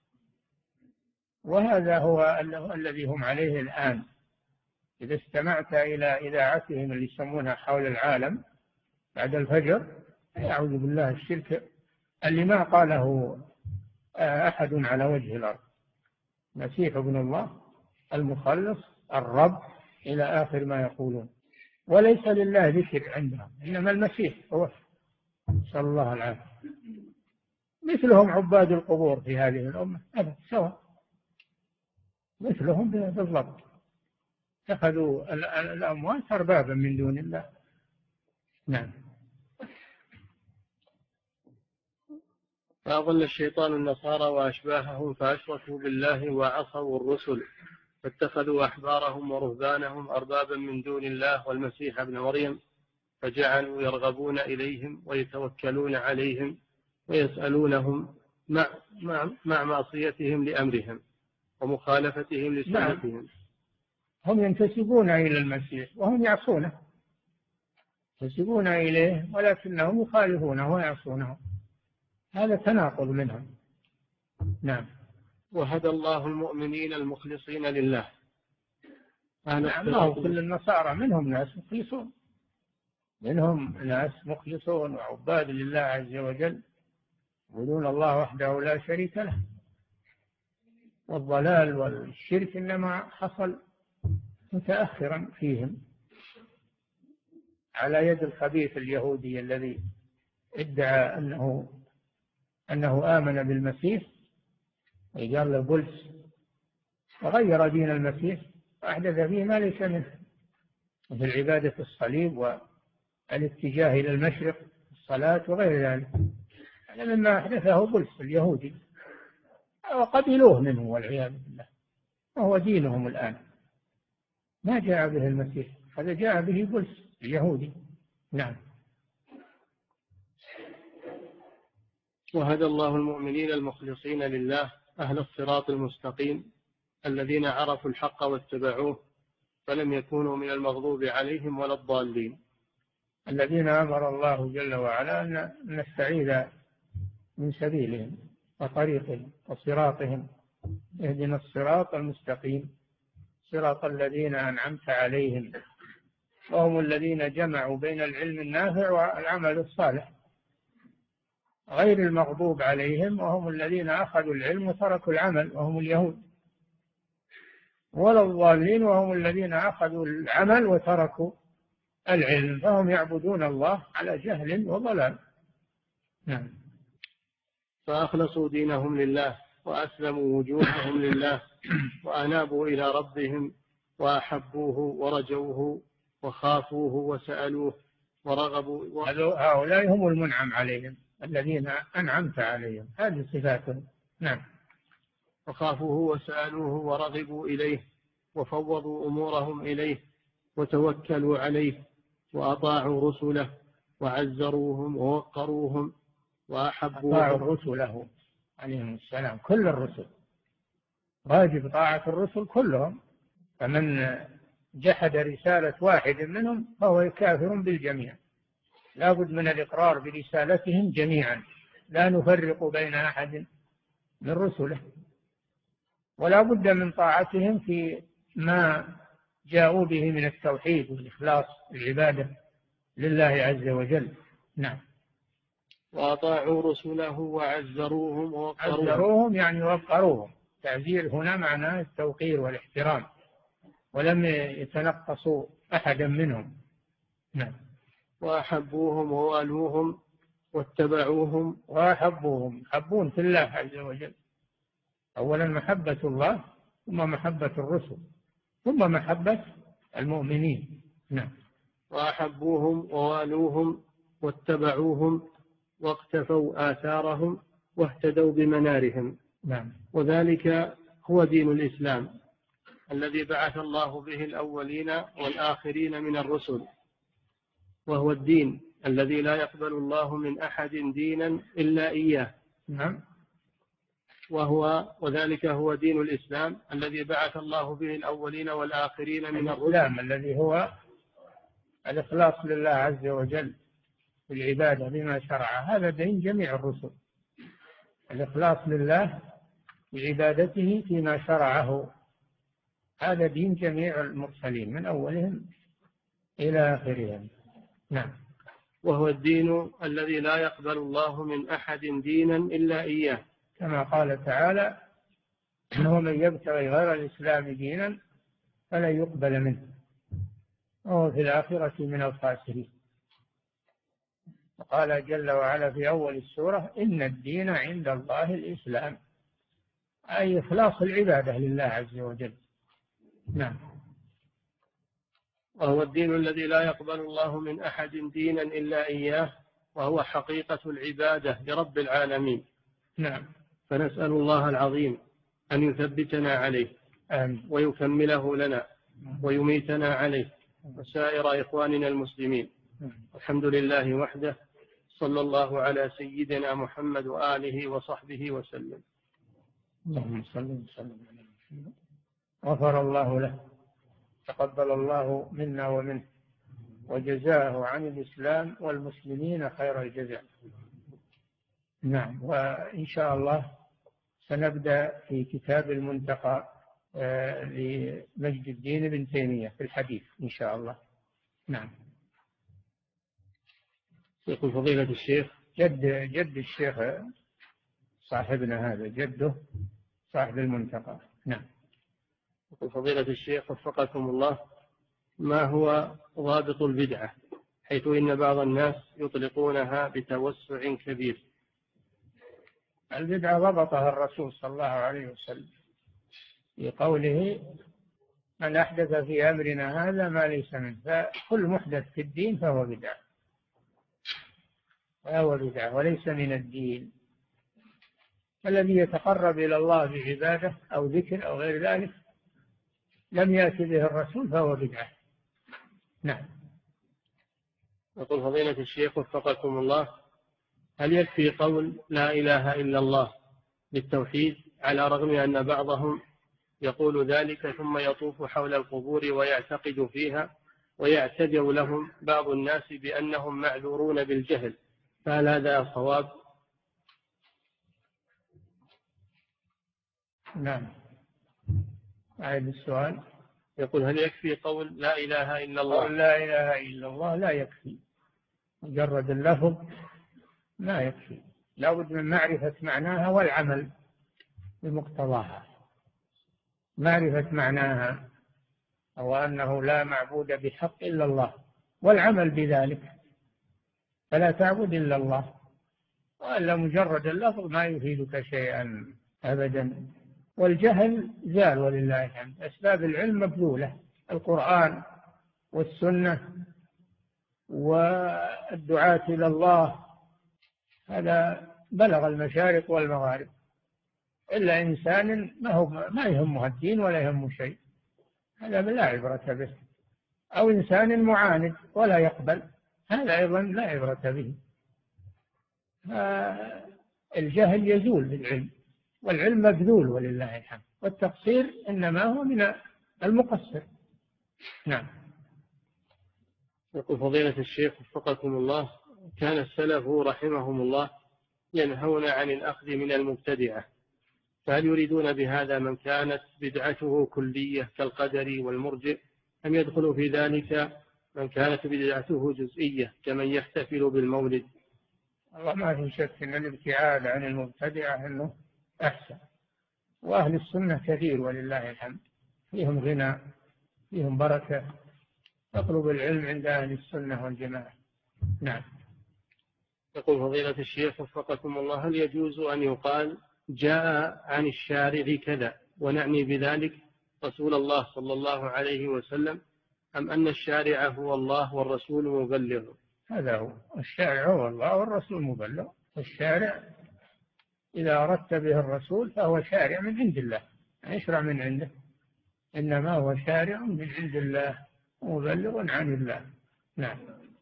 وهذا هو الذي هم عليه الآن. إذا استمعت إلى إذاعتهم اللي يسمونها حول العالم بعد الفجر، أعوذ بالله، الشرك اللي ما قاله أحد على وجه الأرض، مسيح ابن الله المخلص الرب إلى آخر ما يقولون، وليس لله ذكر عندهم، إنما المسيح هو، صلى الله العافية. مثلهم عباد القبور في هذه الأمة أبدا سواء، مثلهم بالضبط، اتخذوا الأموات أربابا من دون الله. نعم. فأضل الشيطان النصارى وأشباههم فأشركوا بالله وعصوا الرسل، فاتخذوا أحبارهم ورهبانهم أربابا من دون الله والمسيح ابن مريم، فجعلوا يرغبون إليهم ويتوكلون عليهم ويسألونهم مع, مع, مع معصيتهم لأمرهم ومخالفتهم لسنتهم. هم ينتسبون إلى المسيح وهم يعصونه، ينتسبون إليه ولكنهم يخالفونه ويعصونه، هذا تناقض منهم. نعم. وهدى الله المؤمنين المخلصين لله. الله كل النصارى منهم ناس مخلصون، منهم ناس مخلصون وعباد لله عز وجل، يقولون الله وحده لا شريك له. والضلال والشرك إنما حصل متأخرا فيهم على يد الخبيث اليهودي الذي ادعى أنه أنه آمن بالمسيح، وقال له بولس، وغير دين المسيح وأحدث فيه ما ليس منه، مثل عبادة الصليب والاتجاه إلى المشرق، الصلاة وغير ذلك، هذا مما أحدثه بولس اليهودي، وقبلوه منه والعياذ بالله، وهو دينهم الآن، ما جاء به المسيح، هذا جاء به بولس اليهودي. نعم. وهدى الله المؤمنين المخلصين لله أهل الصراط المستقيم الذين عرفوا الحق واتبعوه فلم يكونوا من المغضوب عليهم ولا الضالين. الذين أمر الله جل وعلا أن نستعيذ من سبيلهم وطريقهم وصراطهم، اهدنا الصراط المستقيم صراط الذين أنعمت عليهم، وهم الذين جمعوا بين العلم النافع والعمل الصالح، غير المغضوب عليهم وهم الذين أخذوا العلم وتركوا العمل وهم اليهود، ولا الضالين وهم الذين أخذوا العمل وتركوا العلم، فهم يعبدون الله على جهل وضلال. نعم. فأخلصوا دينهم لله وأسلموا وجوههم لله وأنابوا إلى ربهم وأحبوه ورجوه وخافوه وسألوه ورغبوا. هؤلاء هم المنعم عليهم، الذين أنعمت عليهم، هذه صفاتهم. نعم. وخافوه وسألوه ورغبوا إليه وفوضوا أمورهم إليه وتوكلوا عليه وأطاعوا رسله وعزروهم ووقروهم وأحبوهم. أطاعوا رسله عليهم السلام، كل الرسل واجب طاعة الرسل كلهم، فمن جحد رسالة واحد منهم فهو كافر بالجميع، لا بد من الإقرار برسالتهم جميعا، لا نفرق بين أحد من رسله، ولا بد من طاعتهم في ما جاءوا به من التوحيد والإخلاص العبادة لله عز وجل. نعم. وأطاعوا رسله وعزروهم ووقروهم. عزروهم يعني وقروهم. تعزير هنا معناه التوقير والاحترام، ولم يتنقصوا أحدا منهم. نعم. وأحبوهم ووالوهم واتبعوهم. وأحبوهم، يحبون في الله عز وجل. أولا محبة الله، ثم محبة الرسل، ثم محبة المؤمنين. نعم. وأحبوهم ووالوهم واتبعوهم واقتفوا آثارهم واهتدوا بمنارهم. نعم. وذلك هو دين الإسلام الذي بعث الله به الأولين والآخرين من الرسل، وهو الدين الذي لا يقبل الله من أحد دينا إلا إياه. نعم. وهو وذلك هو دين الإسلام الذي بعث الله به الأولين والآخرين من الرسل. الإسلام الذي هو الإخلاص لله عز وجل في العبادة بما شرع، هذا دين جميع الرسل. الإخلاص لله بعبادته فيما شرعه، هذا دين جميع المرسلين من أولهم إلى آخرهم. نعم. وهو الدين الذي لا يقبل الله من أحد دينا إلا إياه، كما قال تعالى: ومن يبتغي غير الإسلام دينا فلا يقبل منه وهو في الآخرة من الخاسرين. وقال جل وعلا في أول السورة: إن الدين عند الله الإسلام، أي إخلاص العبادة لله عز وجل. نعم. وهو الدين الذي لا يقبل الله من أحد دينا إلا إياه، وهو حقيقة العبادة لرب العالمين. نعم. فنسأل الله العظيم أن يثبتنا عليه آمين. ويكمله لنا ويميتنا عليه وسائر إخواننا المسلمين. الحمد لله وحده، صلى الله على سيدنا محمد وآله وصحبه وسلم. اللهم صل وسلم على محمد. غفر الله له، تقبل الله منا ومنه، وجزاه عن الإسلام والمسلمين خير الجزاء. نعم. وإن شاء الله سنبدأ في كتاب المنتقى لمجد الدين بن تيمية في الحديث إن شاء الله. نعم. يقول فضيلة الشيخ: جد جد الشيخ صاحبنا هذا جده صاحب المنتقى. نعم. يقول فضيلة الشيخ وفقكم الله: ما هو ضابط البدعة، حيث إن بعض الناس يطلقونها بتوسع كبير؟ البدعة ضبطها الرسول صلى الله عليه وسلم في قوله: من أحدث في أمرنا هذا ما ليس منه، فكل محدث في الدين فهو بدعة، فهو بدعة وليس من الدين. الذي يتقرب إلى الله بعبادة أو ذكر أو غير ذلك لم يأتي به الرسول فهو بدعة. نعم. يقول فضيلة الشيخ وفقكم الله: هل يكفي قول لا إله إلا الله للتوحيد، على رغم أن بعضهم يقول ذلك ثم يطوف حول القبور ويعتقد فيها، ويعتذر لهم بعض الناس بأنهم معذورون بالجهل، فهل هذا صواب؟ نعم. أعيد السؤال. يقول: هل يكفي قول لا إله إلا الله؟ قول لا إله إلا الله لا يكفي، مجرد اللفظ لا يكفي، لا بد من معرفة معناها والعمل بمقتضاها. معرفة معناها أو أنه لا معبود بحق إلا الله، والعمل بذلك، فلا تعبد إلا الله، وإلا مجرد اللفظ ما يفيدك شيئا أبدا. والجهل زال ولله الحمد، أسباب العلم مبذولة، القرآن والسنة والدعاة إلى الله، هذا بلغ المشارق والمغارب، إلا إنسان ما هو ما يهمه الدين ولا يهمه شيء، هذا لا عبرة به، أو إنسان معاند ولا يقبل، هذا أيضا لا عبرة به. الجهل يزول بالعلم، والعلم مبذول ولله الحمد، والتقصير إنما هو من المقصر. نعم. يقول فضيلة الشيخ وفقكم الله: كان السلف رحمهم الله ينهون عن الأخذ من المبتدعة، فهل يريدون بهذا من كانت بدعته كلية كالقدر والمرجئ، أم يدخل في ذلك من كانت بدعته جزئية كمن يحتفل بالمولد. الله ما في شك أن الابتعاد عن المبتدعة أنه أحسن، وأهل السنة كثير ولله الحمد، فيهم غنى، فيهم بركة، تطلب العلم عند أهل السنة والجماعة. نعم. يقول فضيلة الشيخ وفقكم الله: هل يجوز أن يقال جاء عن الشارع كذا ونعني بذلك رسول الله صلى الله عليه وسلم، أم أن الشارع هو الله والرسول مبلغ؟ هذا هو الشارع، هو الله والرسول مبلغ. الشارع إذا أردت به الرسول فهو شارع من عند الله، يشرع من عنده، إنما هو شارع من عند الله مبلغ عن الله. نعم.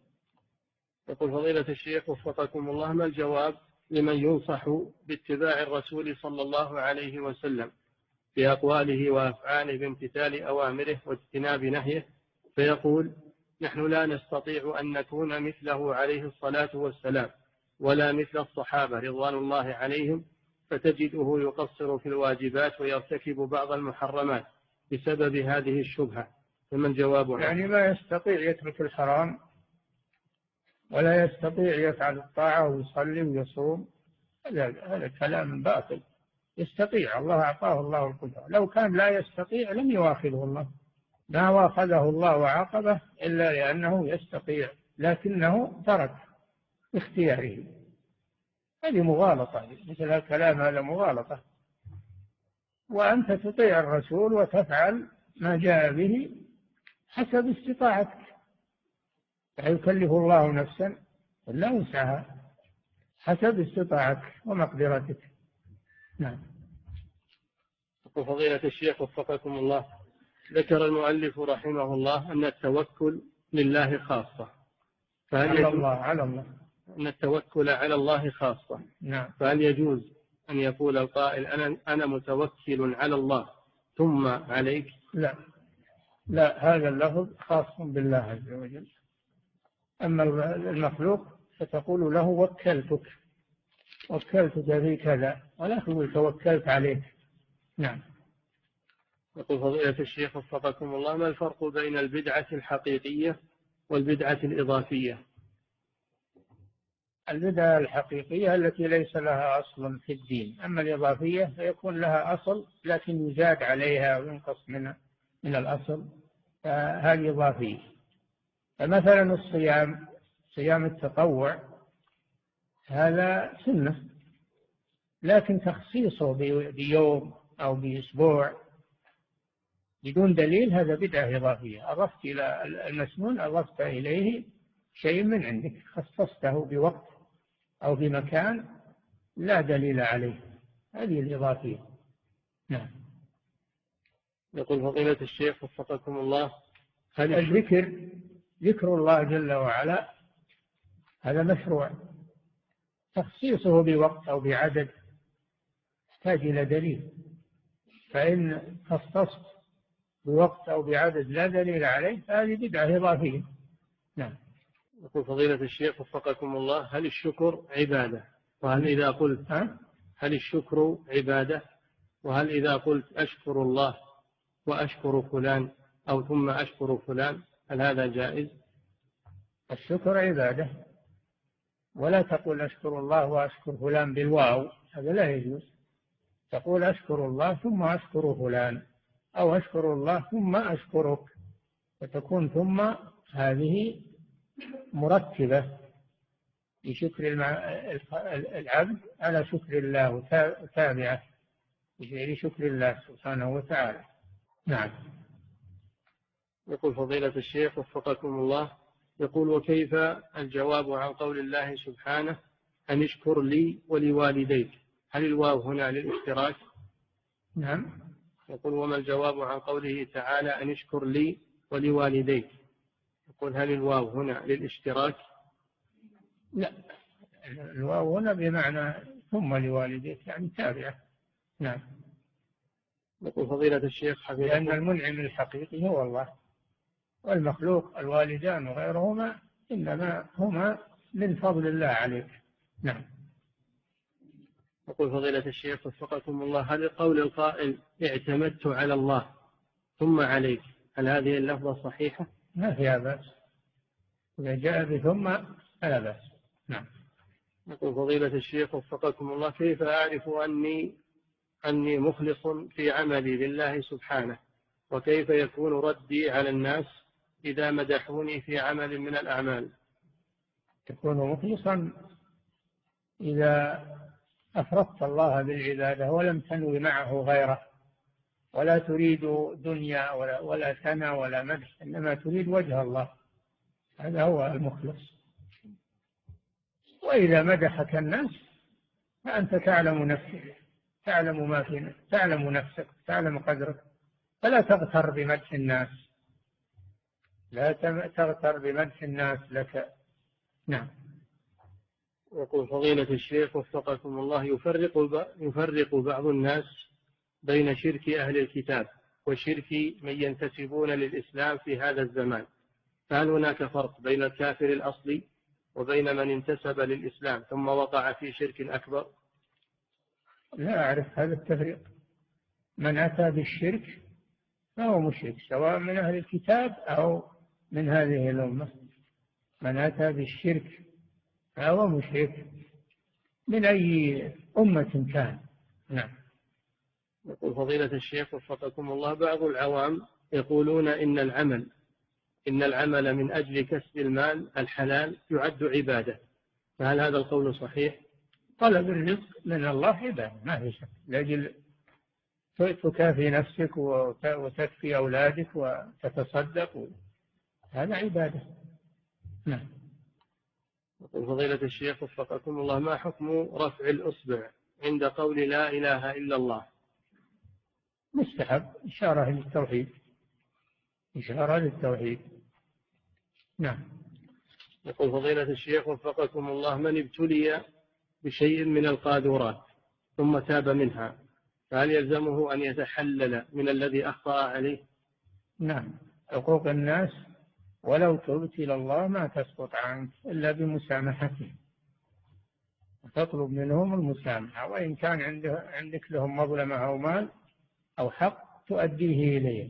يقول فضيلة الشيخ وفقكم الله: ما الجواب لمن ينصح باتباع الرسول صلى الله عليه وسلم في أقواله وأفعاله بامتثال أوامره واجتناب نهيه، فيقول: نحن لا نستطيع أن نكون مثله عليه الصلاة والسلام ولا مثل الصحابة رضوان الله عليهم، فتجده يقصر في الواجبات ويرتكب بعض المحرمات بسبب هذه الشبهة، فما الجواب عنه؟ يعني ما يستطيع يترك الحرام ولا يستطيع يفعل الطاعة ويصلي ويصوم، هذا كلام باطل. يستطيع، الله أعطاه الله القدرة، لو كان لا يستطيع لم يواخذه الله، ما واخذه الله وعاقبه إلا لأنه يستطيع، لكنه ترك باختياره. هذه مغالطة، مثل الكلام هذا مغالطة. وأنت تطيع الرسول وتفعل ما جاء به حسب استطاعتك، لا يكلف الله نفسا إلا وسعها، حسب استطاعتك ومقدرتك. نعم. يقول فضيلة الشيخ وفقكم الله: ذكر المؤلف رحمه الله أن التوكل لله خاصة، فهل على يجوز الله على الله أن التوكل على الله خاصة؟ نعم. فهل يجوز أن يقول القائل أنا أنا متوكل على الله ثم عليك؟ لا لا، هذا اللفظ خاص بالله عز وجل. أما المخلوق فتقول له وكلتك وكلتك في كذا، ولا تقول توكلت عليك. نعم. يقول فضيلة الشيخ وفقكم الله: ما الفرق بين البدعة الحقيقية والبدعة الإضافية؟ البدعة الحقيقية التي ليس لها أصل في الدين، أما الإضافية فيكون لها أصل لكن يزاد عليها وينقص من من الأصل، فهذه إضافية. فمثلا الصيام، صيام التطوع، هذا سنة، لكن تخصيصه بيوم أو بأسبوع بدون دليل هذا بدعة إضافية. أضفت إلى المسنون، أضفت إليه شيء من عندك، خصصته بوقت أو بمكان لا دليل عليه، هذه الإضافية. نعم. يقول فضيلة الشيخ وفقكم الله: هل الذكر ذكر الله جل وعلا هذا مشروع، تخصيصه بوقت أو بعدد يحتاج إلى دليل، فإن خصصت بوقت أو بعدد لا دليل عليه فهذه بدعة إضافية. نعم. يقول فضيلة الشيخ وفقكم الله: هل الشكر عبادة؟ وهل إذا قلت ها؟ هل الشكر عبادة؟ وهل إذا قلت أشكر الله وأشكر فلان أو ثم أشكر فلان هل هذا جائز؟ الشكر عبادة، ولا تقول أشكر الله وأشكر فلان بالواو، هذا لا يجوز. تقول أشكر الله ثم أشكر فلان، أو أشكر الله ثم أشكرك، فتكون ثم هذه مرتبة لشكر العبد على شكر الله وتابعة لشكر الله سبحانه وتعالى. نعم. يقول فضيلة الشيخ وفقكم الله: يقول وكيف الجواب عن قول الله سبحانه أن اشكر لي ولوالديك؟ هل الواو هنا للاشتراك؟ نعم. يقول وما الجواب عن قوله تعالى أن اشكر لي ولوالديك؟ يقول هل الواو هنا للاشتراك؟ لا، الواو هنا بمعنى ثم لوالديك، يعني تابعة. نعم. يقول فضيلة الشيخ حفظه لأن المنعم الحقيقي هو الله، والمخلوق الوالدان وغيرهما إنما هما من فضل الله عليك. نعم. يقول فضيلة الشيخ وفقكم الله: هل قول القائل اعتمدت على الله ثم عليك هل هذه اللفظة صحيحة؟ ما فيها بأس، إذا جاء بثم فلا بأس. نعم. يقول فضيلة الشيخ وفقكم الله: كيف أعرف أني أني مخلص في عملي لله سبحانه؟ وكيف يكون ردي على الناس إذا مدحوني في عمل من الأعمال؟ تكون مخلصا إذا أفردت الله بالعبادة ولم تنوي معه غيره، ولا تريد دنيا ولا, ولا ثنى ولا مدح، إنما تريد وجه الله، هذا هو المخلص. وإذا مدحك الناس فأنت تعلم نفسك، تعلم ما في نفسك، تعلم نفسك، تعلم قدرك، فلا تغتر بمدح الناس، لا تغتر بمدح الناس لك. نعم. يقول فضيلة الشيخ وفقكم الله: يفرق يفرق بعض الناس بين شرك أهل الكتاب وشرك من ينتسبون للإسلام في هذا الزمان، فهل هناك فرق بين الكافر الأصلي وبين من انتسب للإسلام ثم وقع في شرك أكبر؟ لا أعرف هذا التفريق. من أتى بالشرك فهو مشرك، سواء من أهل الكتاب أو من هذه الأمة. من أتى بالشرك فهو مشرك من أي أمة كان. نعم. يقول فضيلة الشيخ وفقكم الله: بعض العوام يقولون إن العمل إن العمل من أجل كسب المال الحلال يعد عبادة، فهل هذا القول صحيح؟ طلب الرزق من الله عبادة ما في شك، لأجل تكافي نفسك وتكفي أولادك وتتصدق، هذا عبادة. نعم. يقول فضيلة الشيخ وفقكم الله: ما حكم رفع الأصبع عند قول لا إله إلا الله؟ مستحب، إشارة للتوحيد، إشارة للتوحيد. نعم. يقول فضيلة الشيخ وفقكم الله: من ابتلي بشيء من القاذورات ثم تاب منها، فهل يلزمه أن يتحلل من الذي أخطأ عليه؟ نعم. حقوق الناس ولو تبت إلى الله ما تسقط عنك إلا بمسامحته، تطلب منهم المسامحة، وإن كان عندك لهم مظلمة أو مال أو حق تؤديه إليه.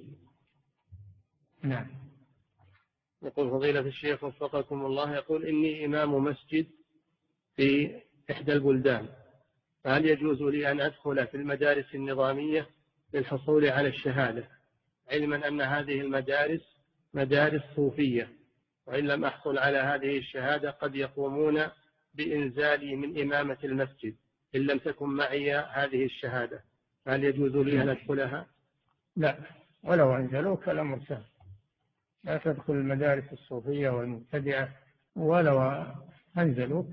نعم. يقول فضيلة الشيخ وفقكم الله: يقول إني إمام مسجد في إحدى البلدان، فهل يجوز لي أن أدخل في المدارس النظامية للحصول على الشهادة، علما أن هذه المدارس مدارس صوفية، وإن لم أحصل على هذه الشهادة قد يقومون بإنزالي من إمامة المسجد إن لم تكن معي هذه الشهادة، فهل يجوز لي أن أدخلها؟ لا، ولو أنزلوك الأمر سهل، لا تدخل المدارس الصوفية والمبتدعة ولو أنزلوك.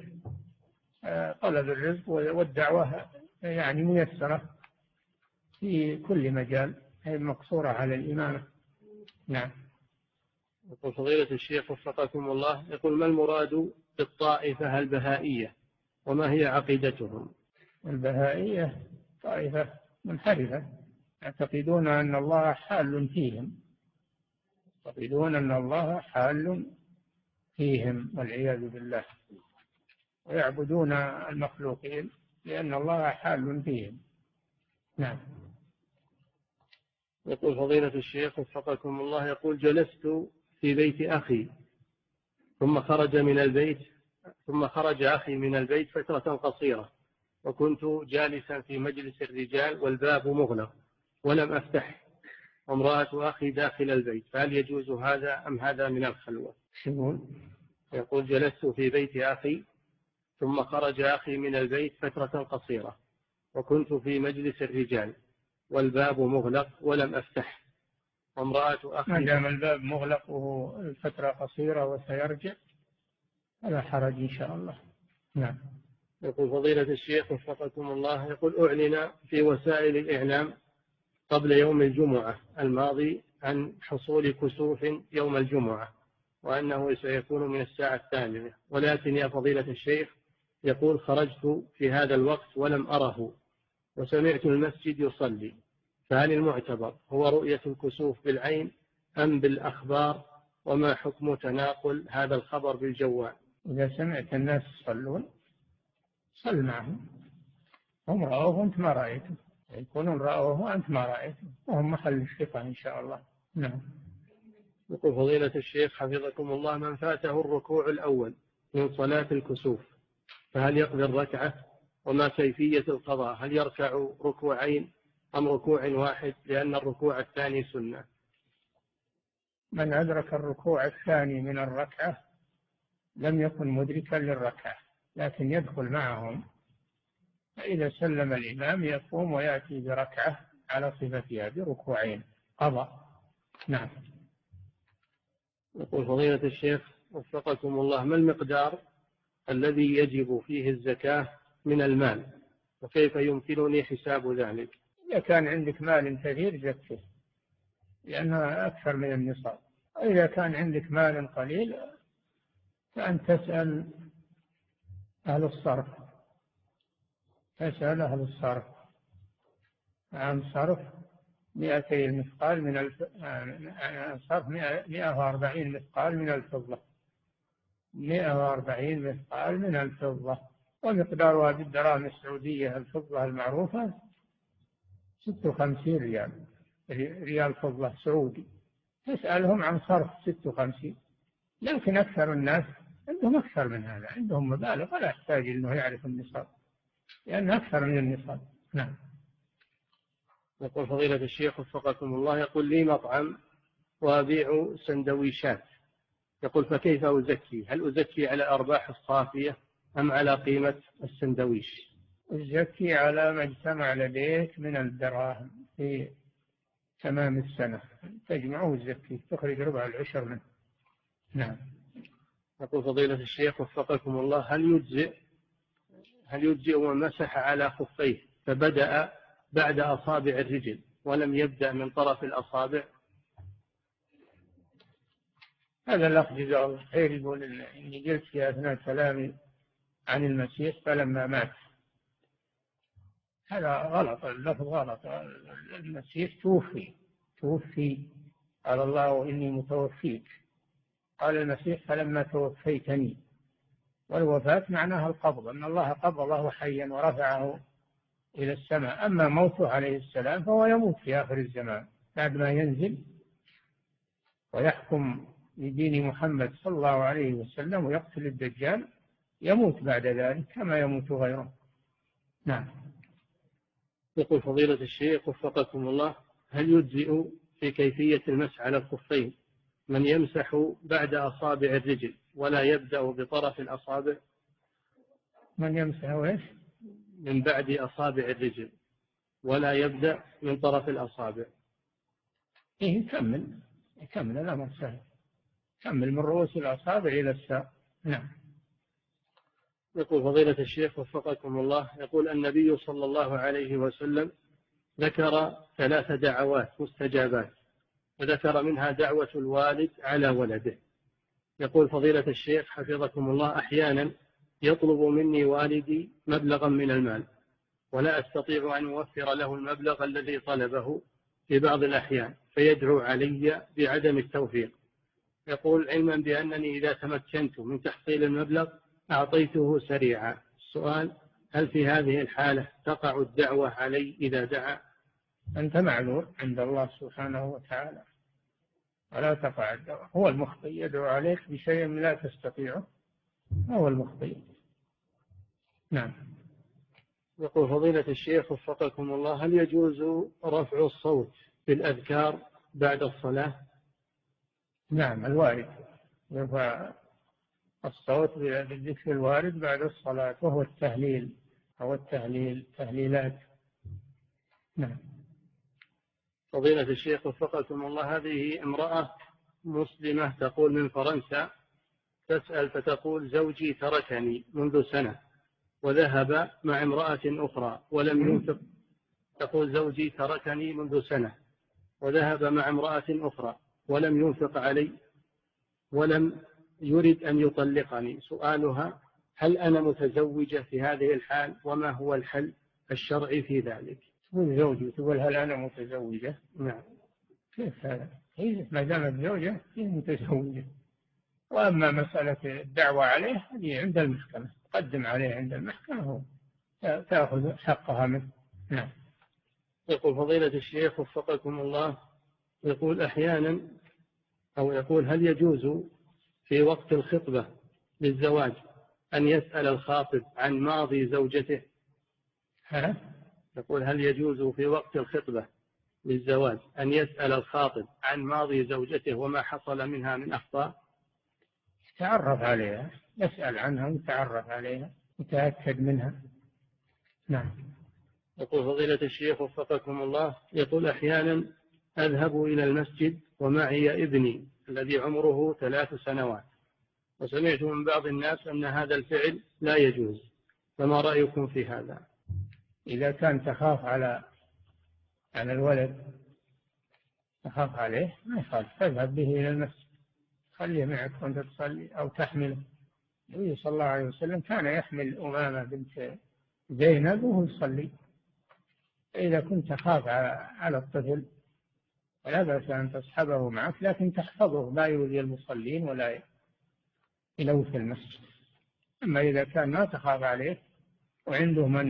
طلب الرزق والدعوة يعني ميسرة في كل مجال، هي مقصورة على الإمامة. نعم. يقول فضيلة الشيخ وفقكم الله: يقول ما المراد بالطائفة البهائية وما هي عقيدتهم؟ البهائية طائفة منحرفة، يعتقدون أن الله حال فيهم، يعتقدون أن الله حال فيهم والعياذ بالله، ويعبدون المخلوقين لأن الله حال فيهم. نعم. يقول فضيلة الشيخ وفقكم الله: يقول جلست في بيت أخي ثم خرج من البيت ثم خرج أخي من البيت فترة قصيرة، وكنت جالسا في مجلس الرجال والباب مغلق ولم أفتح، وامرأة أخي داخل البيت، فهل يجوز هذا أم هذا من الخلوة؟ يقول جلست في بيت أخي ثم خرج أخي من البيت فترة قصيرة، وكنت في مجلس الرجال والباب مغلق ولم أفتح، وامرأة أخي ما دام الباب مغلق وهو فترة قصيرة وسيرجع فلا حرج إن شاء الله. نعم. يقول فضيلة الشيخ وفقكم الله: يقول أعلن في وسائل الإعلام قبل يوم الجمعة الماضي عن حصول كسوف يوم الجمعة، وأنه سيكون من الساعة الثامنة، ولكن يا فضيلة الشيخ يقول خرجت في هذا الوقت ولم أره، وسمعت المسجد يصلي، فهل المعتبر هو رؤية الكسوف بالعين أم بالأخبار، وما حكم تناقل هذا الخبر بالجوال؟ إذا سمعت الناس يصلون صل معهم، هم رأوه وأنت ما رأيته، يكونون رأوه وأنت ما رأيته، وهم محل الثقة إن شاء الله. نعم. يقول فضيلة الشيخ حفظكم الله: من فاته الركوع الأول من صلاة الكسوف فهل يقضي الركعة؟ وما كيفية القضاء؟ هل يركع ركوعين أم ركوع واحد؟ لأن الركوع الثاني سنة. من أدرك الركوع الثاني من الركعة لم يكن مدركا للركعة، لكن يدخل معهم، فإذا سلم الإمام يقوم ويأتي بركعة على صفتها بركوعين قضى. نعم. يقول فضيلة الشيخ وفقكم الله: ما المقدار الذي يجب فيه الزكاة من المال، وكيف يمكنني حساب ذلك؟ إذا كان عندك مال كثير زكه، لأنها أكثر من النصاب. وإذا كان عندك مال قليل فأن تسأل أهل الصرف، تسأل أهل الصرف عن صرف مئتي مثقال من الف... عن صرف مئة وأربعين مثقال من الفضة، مئة وأربعين مثقال من الفضة، ومقدارها بالدراهم السعودية الفضة المعروفة ستة وخمسين ريال، ريال فضة سعودي. تسألهم عن صرف ستة وخمسين، لكن أكثر الناس عندهم أكثر من هذا، عندهم مبالغ ولا يحتاج أنه يعرف النصاب، لأن أكثر من النصاب. نعم. يقول فضيلة الشيخ وفقكم الله: يقول لي مطعم وأبيع سندويشات، يقول فكيف أزكي؟ هل أزكي على أرباح الصافية أم على قيمة السندويش؟ أزكي على ما اجتمع لديك من الدراهم في تمام السنة، تجمعه وتزكيه، تخرج ربع العشر منه. نعم. يقول فضيلة الشيخ وفقكم الله: هل يجزئ هل يجزئ من مسح على خفيه فبدأ بعد أصابع الرجل ولم يبدأ من طرف الأصابع؟ هذا الأخ جزاه الله خير يقول إني جلست في أثناء كلامي عن المسيح فلما مات. هذا غلط، اللفظ غلط. المسيح توفي توفي قال الله إني متوفيك، قال المسيح فلما توفيتني، والوفاة معناها القبض، أن الله قبضه حيا ورفعه إلى السماء. أما موته عليه السلام فهو يموت في آخر الزمان بعد ما ينزل ويحكم بدين محمد صلى الله عليه وسلم ويقتل الدجال، يموت بعد ذلك كما يموت غيره. نعم. يقول فضيلة الشيخ وفقكم الله: هل يجزئ في كيفية المسح على الخفين من يمسح بعد أصابع الرجل ولا يبدأ بطرف الأصابع؟ من يمسح ايش؟ من بعد أصابع الرجل ولا يبدأ من طرف الأصابع. إيه يكمل يكمل الأمر سهل، كمل من رؤوس الأصابع إلى الساق. نعم. يقول فضيلة الشيخ وفقكم الله: يقول النبي صلى الله عليه وسلم ذكر ثلاث دعوات مستجابات، وذكر منها دعوة الوالد على ولده. يقول فضيلة الشيخ حفظكم الله: أحيانا يطلب مني والدي مبلغا من المال ولا أستطيع أن أوفر له المبلغ الذي طلبه في بعض الأحيان، فيدعو علي بعدم التوفيق. يقول علما بأنني إذا تمكنت من تحصيل المبلغ أعطيته سريعا. السؤال: هل في هذه الحالة تقع الدعوة علي إذا دعا؟ أنت معذور عند الله سبحانه وتعالى ولا تقع الدعوة. هو المخطئ يدعو عليك بشيء لا تستطيعه، هو المخطئ. نعم. يقول فضيلة الشيخ وفقكم الله: هل يجوز رفع الصوت بالأذكار بعد الصلاة؟ نعم، الوارد يرفع الصوت بالذكر الوارد بعد الصلاة، وهو التهليل أو التهليل تهليلات. نعم. فضيلة الشيخ وفقكم الله: هذه امرأة مسلمة تقول من فرنسا، تسأل فتقول زوجي تركني منذ سنة وذهب مع امرأة أخرى ولم ينفق. تقول زوجي تركني منذ سنة وذهب مع امرأة أخرى ولم ينفق علي ولم يرد أن يطلقني. سؤالها: هل أنا متزوجة في هذه الحال وما هو الحل الشرعي في ذلك؟ تقول زوجي تقول هل أنا متزوجة؟ نعم. كيف هذا؟ هي ما دامت زوجة هي متزوجة. وأما مسألة الدعوة عليه هذه عند المحكمة، تقدم عليه عند المحكمة تأخذ حقها منه. نعم. يقول فضيلة الشيخ وفقكم الله: يقول أحيانا أو يقول هل يجوز في وقت الخطبة للزواج أن يسأل الخاطب عن ماضي زوجته؟ ها؟ يقول هل يجوز في وقت الخطبة للزواج أن يسأل الخاطب عن ماضي زوجته وما حصل منها من أخطاء؟ يتعرف عليها، يسأل عنها ويتعرف عليها، يتأكد منها. نعم. يقول فضيلة الشيخ وفقكم الله، يقول أحيانا أذهب إلى المسجد ومعي ابني الذي عمره ثلاث سنوات، وسمعت من بعض الناس أن هذا الفعل لا يجوز، فما رأيكم في هذا؟ إذا كان تخاف على على الولد، تخاف عليه، ما يخالف، تذهب به إلى المسجد، خليه معك وأنت تصلي أو تحمله. النبي صلى الله عليه وسلم كان يحمل أمامة بنت زينب وهو يصلي. إذا كنت تخاف على الطفل فلا بأس أن تصحبه معك، لكن تحفظه لا يؤذي المصلين ولا يلوث في المسجد. أما إذا كان ما تخاف عليه وعنده من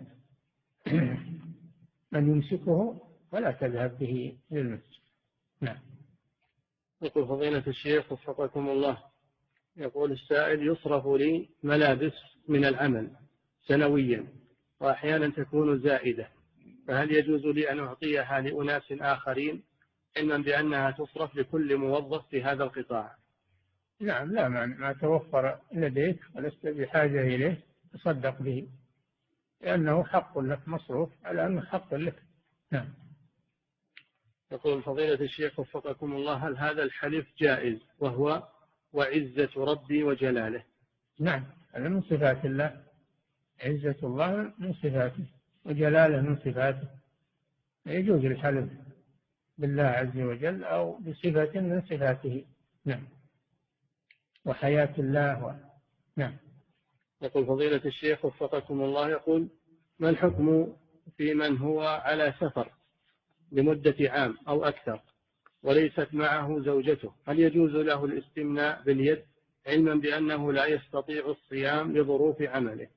من يمسكه فلا تذهب به للمسجد. نعم. يقول فضيلة الشيخ وفقكم الله، يقول السائل يصرف لي ملابس من العمل سنويا وأحيانا تكون زائدة، فهل يجوز لي أن أعطيها لأناس آخرين علما بأنها تصرف لكل موظف في هذا القطاع؟ نعم، لا مانع، ما توفر لديك ولست بحاجة إليه تصدق به، لأنه حق لك، مصروف على أنه حق لك. نعم. يقول فضيلة الشيخ وفقكم الله، هل هذا الحلف جائز وهو وعزة ربي وجلاله؟ نعم، هذا من صفات الله، عزة الله من صفاته وجلاله من صفاته، يجوز الحلف بالله عز وجل أو بصفة من صفاته. نعم. وحياة الله و... نعم. يقول فضيلة الشيخ وفقكم الله، يقول ما الحكم في من هو على سفر لمدة عام أو أكثر وليست معه زوجته، هل يجوز له الاستمناء باليد علما بأنه لا يستطيع الصيام لظروف عمله؟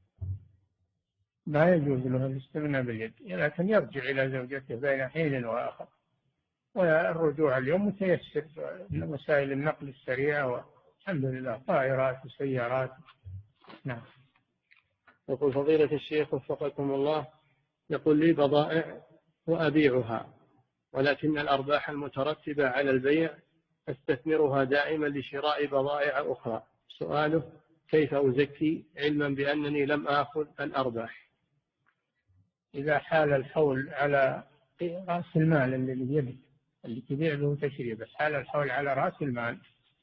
لا يجوز له الاستمناء باليد، لكن يرجع إلى زوجته بين حين وآخر، والرجوع اليوم متيسر، وسائل النقل السريعة والحمد لله، طائرات وسيارات. نعم. يقول فضيلة الشيخ وفقكم الله، يقول لي بضائع وأبيعها ولكن الأرباح المترتبة على البيع أستثمرها دائما لشراء بضائع أخرى، سؤاله كيف أزكي علما بأنني لم آخذ الأرباح؟ إذا حال الحول على رأس المال الذي بيدك اللي تبيع به وتشتري، بس حال الحول على رأس المال،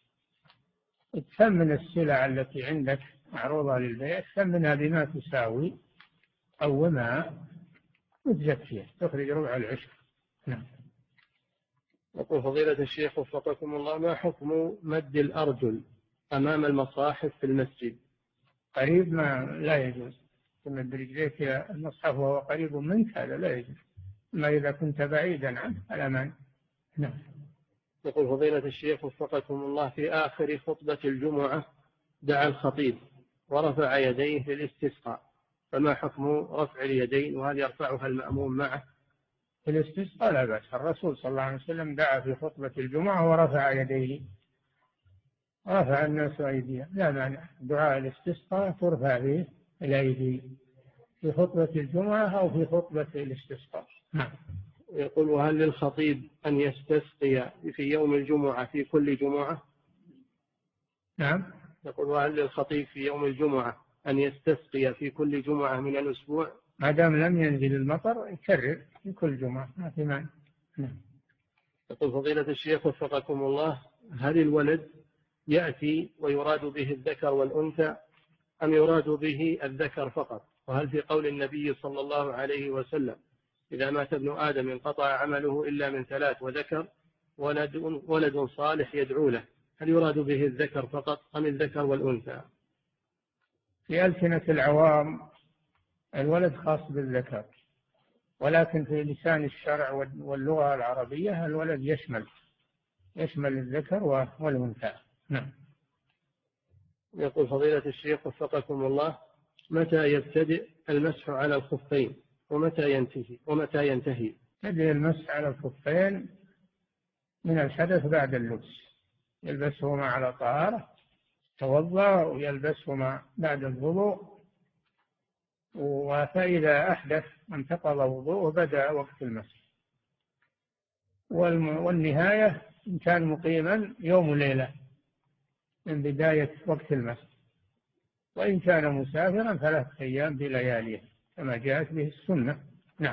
تثمن السلع التي عندك معروضة للبيع، تثمنها بما تساوي قومها وتزكيها، تخرج ربع العشر. نعم. يقول فضيلة الشيخ وفقكم الله، ما حكم مد الأرجل أمام المصاحف في المسجد؟ قريب ما لا يجوز، تمد رجليك إلى المصحف وهو قريب منك، هذا لا يجوز، ما إذا كنت بعيدا عنه فلا مانع. نعم. يقول فضيلة الشيخ وفقكم الله، في آخر خطبة الجمعة دعا الخطيب ورفع يديه للاستسقاء، فما حكم رفع اليدين وهل يرفعها المأموم معه؟ في الاستسقاء لا بأس، الرسول صلى الله عليه وسلم دعا في خطبة الجمعة ورفع يديه، رفع الناس أيديهم، لا مانع، دعاء الاستسقاء ترفع به الأيدي في خطبة الجمعة أو في خطبة الاستسقاء. نعم. يقول وهل للخطيب أن يستسقي في يوم الجمعة في كل جمعة؟ نعم. يقول وهل للخطيب في يوم الجمعة أن يستسقي في كل جمعة من الأسبوع؟ ما دام لم ينزل المطر يكرر في كل جمعة، ما في مانع. نعم. يقول فضيلة الشيخ وفقكم الله، هل الولد يأتي ويراد به الذكر والأنثى أم يراد به الذكر فقط؟ وهل في قول النبي صلى الله عليه وسلم إذا مات ابن آدم انقطع عمله إلا من ثلاث وذكر ولد, ولد صالح يدعو له، هل يراد به الذكر فقط أم الذكر والأنثى؟ في ألسنة العوام الولد خاص بالذكر، ولكن في لسان الشرع واللغة العربية الولد يشمل يشمل الذكر والأنثى. نعم. يقول فضيلة الشيخ وفقكم الله، متى يبتدئ المسح على الخفين ومتى ينتهي ومتى ينتهي؟ يبدأ المسح على الخفين من الحدث بعد اللبس، يلبسهما على طهارة توضأ ويلبسهما بعد الوضوء، فإذا أحدث انتقض وضوءه بدأ وقت المسح. والنهاية إن كان مقيما يوم وليلة من بداية وقت المسح، وإن كان مسافرا ثلاثة أيام بلياليه كما جاءت به السنة. نعم.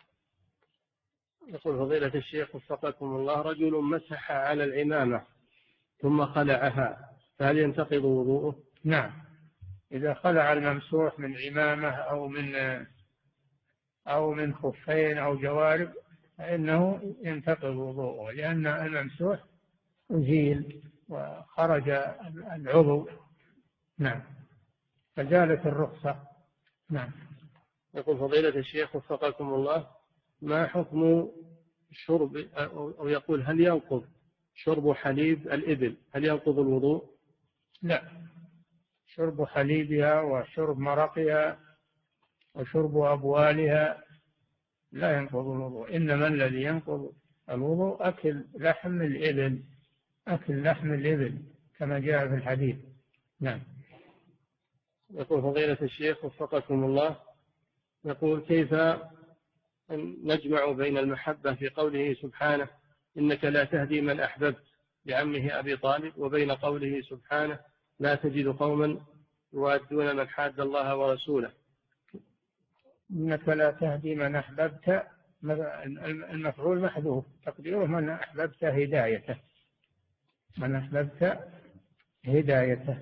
يقول فضيلة الشيخ وفقكم الله: رجل مسح على العمامة ثم خلعها فهل ينتقض وضوءه؟ نعم، إذا خلع الممسوح من عمامة أو من أو من خفين أو جوارب فإنه ينتقض وضوءه، لأن الممسوح أزيل وخرج العضو. نعم، فزالت الرخصة. نعم. يقول فضيلة الشيخ وفقكم الله: ما حكم شرب، أو يقول هل ينقض شرب حليب الإبل، هل ينقض الوضوء؟ لا، شرب حليبها وشرب مرقها وشرب أبوالها لا ينقض الوضوء، إنما الذي ينقض الوضوء أكل لحم الإبل، أكل لحم الإبل كما جاء في الحديث. نعم. يقول فضيلة الشيخ وفقكم الله: يقول كيف نجمع بين المحبة في قوله سبحانه إنك لا تهدي من أحببت لعمه أبي طالب، وبين قوله سبحانه لا تجد قوما يوادون من حاد الله ورسوله؟ إنك لا تهدي من أحببت، المفعول محذوف تقديره من أحببت هدايته، من أحببت هدايته،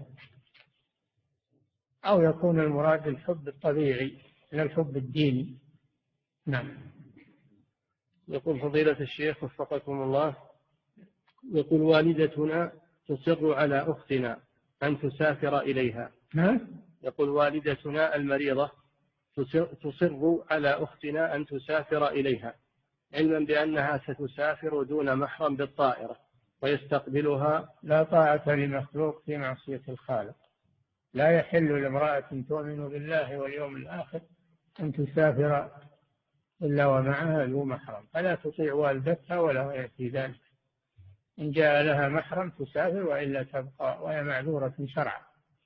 أو يكون المراد الحب الطبيعي لا الحب الديني. نعم. يقول فضيلة الشيخ وفقكم الله: يقول والدتنا تصر على أختنا أن تسافر إليها. نعم. يقول والدتنا المريضة تصر على أختنا أن تسافر إليها، علما بأنها ستسافر دون محرم بالطائرة ويستقبلها. لا طاعة لمخلوق في معصية الخالق، لا يحل لامرأة تؤمن بالله واليوم الآخر أن تسافر إلا ومعها ذو محرم، فلا تطيع والدتها ولا يأتي ذلك. إن جاء لها محرم تسافر، وإلا تبقى وهي معذورة شرعا.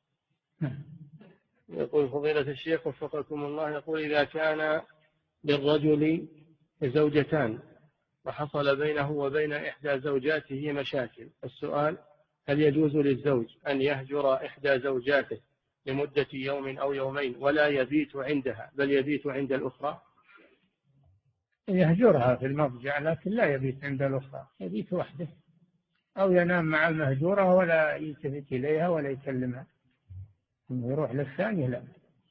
يقول فضيلة الشيخ وفقكم الله: يقول إذا كان للرجل زوجتان وحصل بينه وبين إحدى زوجاته مشاكل، السؤال: هل يجوز للزوج أن يهجر إحدى زوجاته لمدة يوم أو يومين ولا يبيت عندها بل يبيت عند الأخرى؟ يهجرها في المضجع لكن لا يبيت عند الأخرى، يبيت وحده، أو ينام مع المهجورة ولا يلتفت إليها ولا يكلمها، يروح للثانية لا.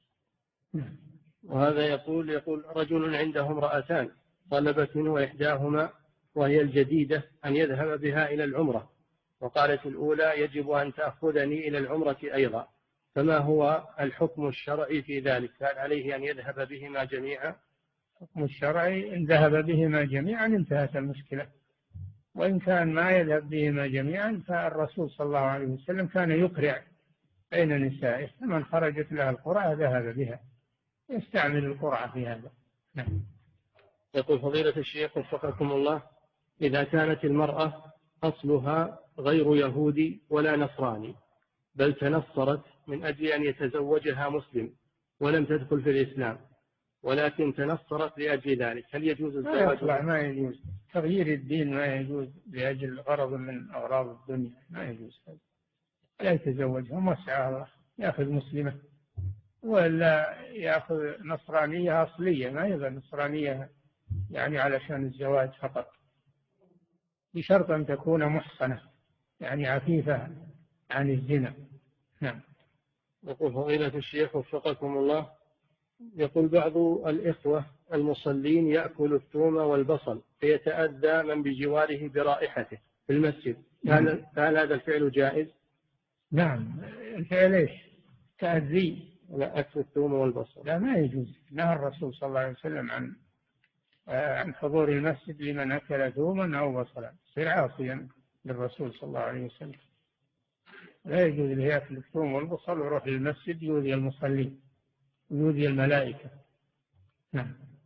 وهذا يقول يقول رجل عنده امرأتان طلبت منه إحداهما وهي الجديدة أن يذهب بها إلى العمرة، وقالت الأولى يجب أن تأخذني إلى العمرة أيضا، فما هو الحكم الشرعي في ذلك؟ هل عليه أن يذهب بهما جميعا؟ الحكم الشرعي إن ذهب بهما جميعا انتهت المشكلة، وإن كان ما يذهب بهما جميعا فالرسول صلى الله عليه وسلم كان يقرع بين نسائه، فمن خرجت لها القرعة ذهب بها، يستعمل القرعة في هذا. نعم. يقول فضيلة الشيخ وفقكم الله: إذا كانت المرأة أصلها غير يهودي ولا نصراني بل تنصرت من أجل أن يتزوجها مسلم ولم تدخل في الإسلام، ولكن تنصرت لأجل ذلك، هل يجوز الزواج؟ لا، ما يجوز تغيير الدين، ما يجوز لأجل غرض من أغراض الدنيا، ما يجوز هذا. لا يتزوجها مسعى الله، يأخذ مسلمة ولا يأخذ نصرانية أصلية، ما يبقى نصرانية يعني علشان الزواج فقط، بشرط أن تكون محصنة يعني عفيفة عن الزنا. نعم. يقول فضيلة الشيخ وفقكم الله: يقول بعض الإخوة المصلين يأكل الثوم والبصل فيتأذى من بجواره برائحته في المسجد، هل هذا الفعل جائز؟ نعم. الفعل ايش؟ تأذي؟ لا، أكل الثوم والبصل لا، ما يجوز. نهى الرسول صلى الله عليه وسلم عن عن حضور المسجد لمن أكل ثوما أو بصلا، يصير عاصيا للرسول صلى الله عليه وسلم. لا يجوز له يأكل الثوم والبصل ويروح للمسجد يؤذي المصلين ويؤذي الملائكة. نعم.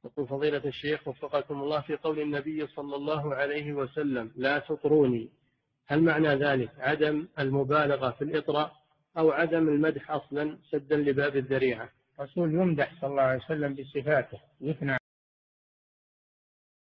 يقول فضيلة الشيخ وفقكم الله، في قول النبي صلى الله عليه وسلم لا تطروني، هل معنى ذلك عدم المبالغة في الإطراء أو عدم المدح أصلا سدا لباب الذريعة؟ الرسول يمدح صلى الله عليه وسلم بصفاته، يثنى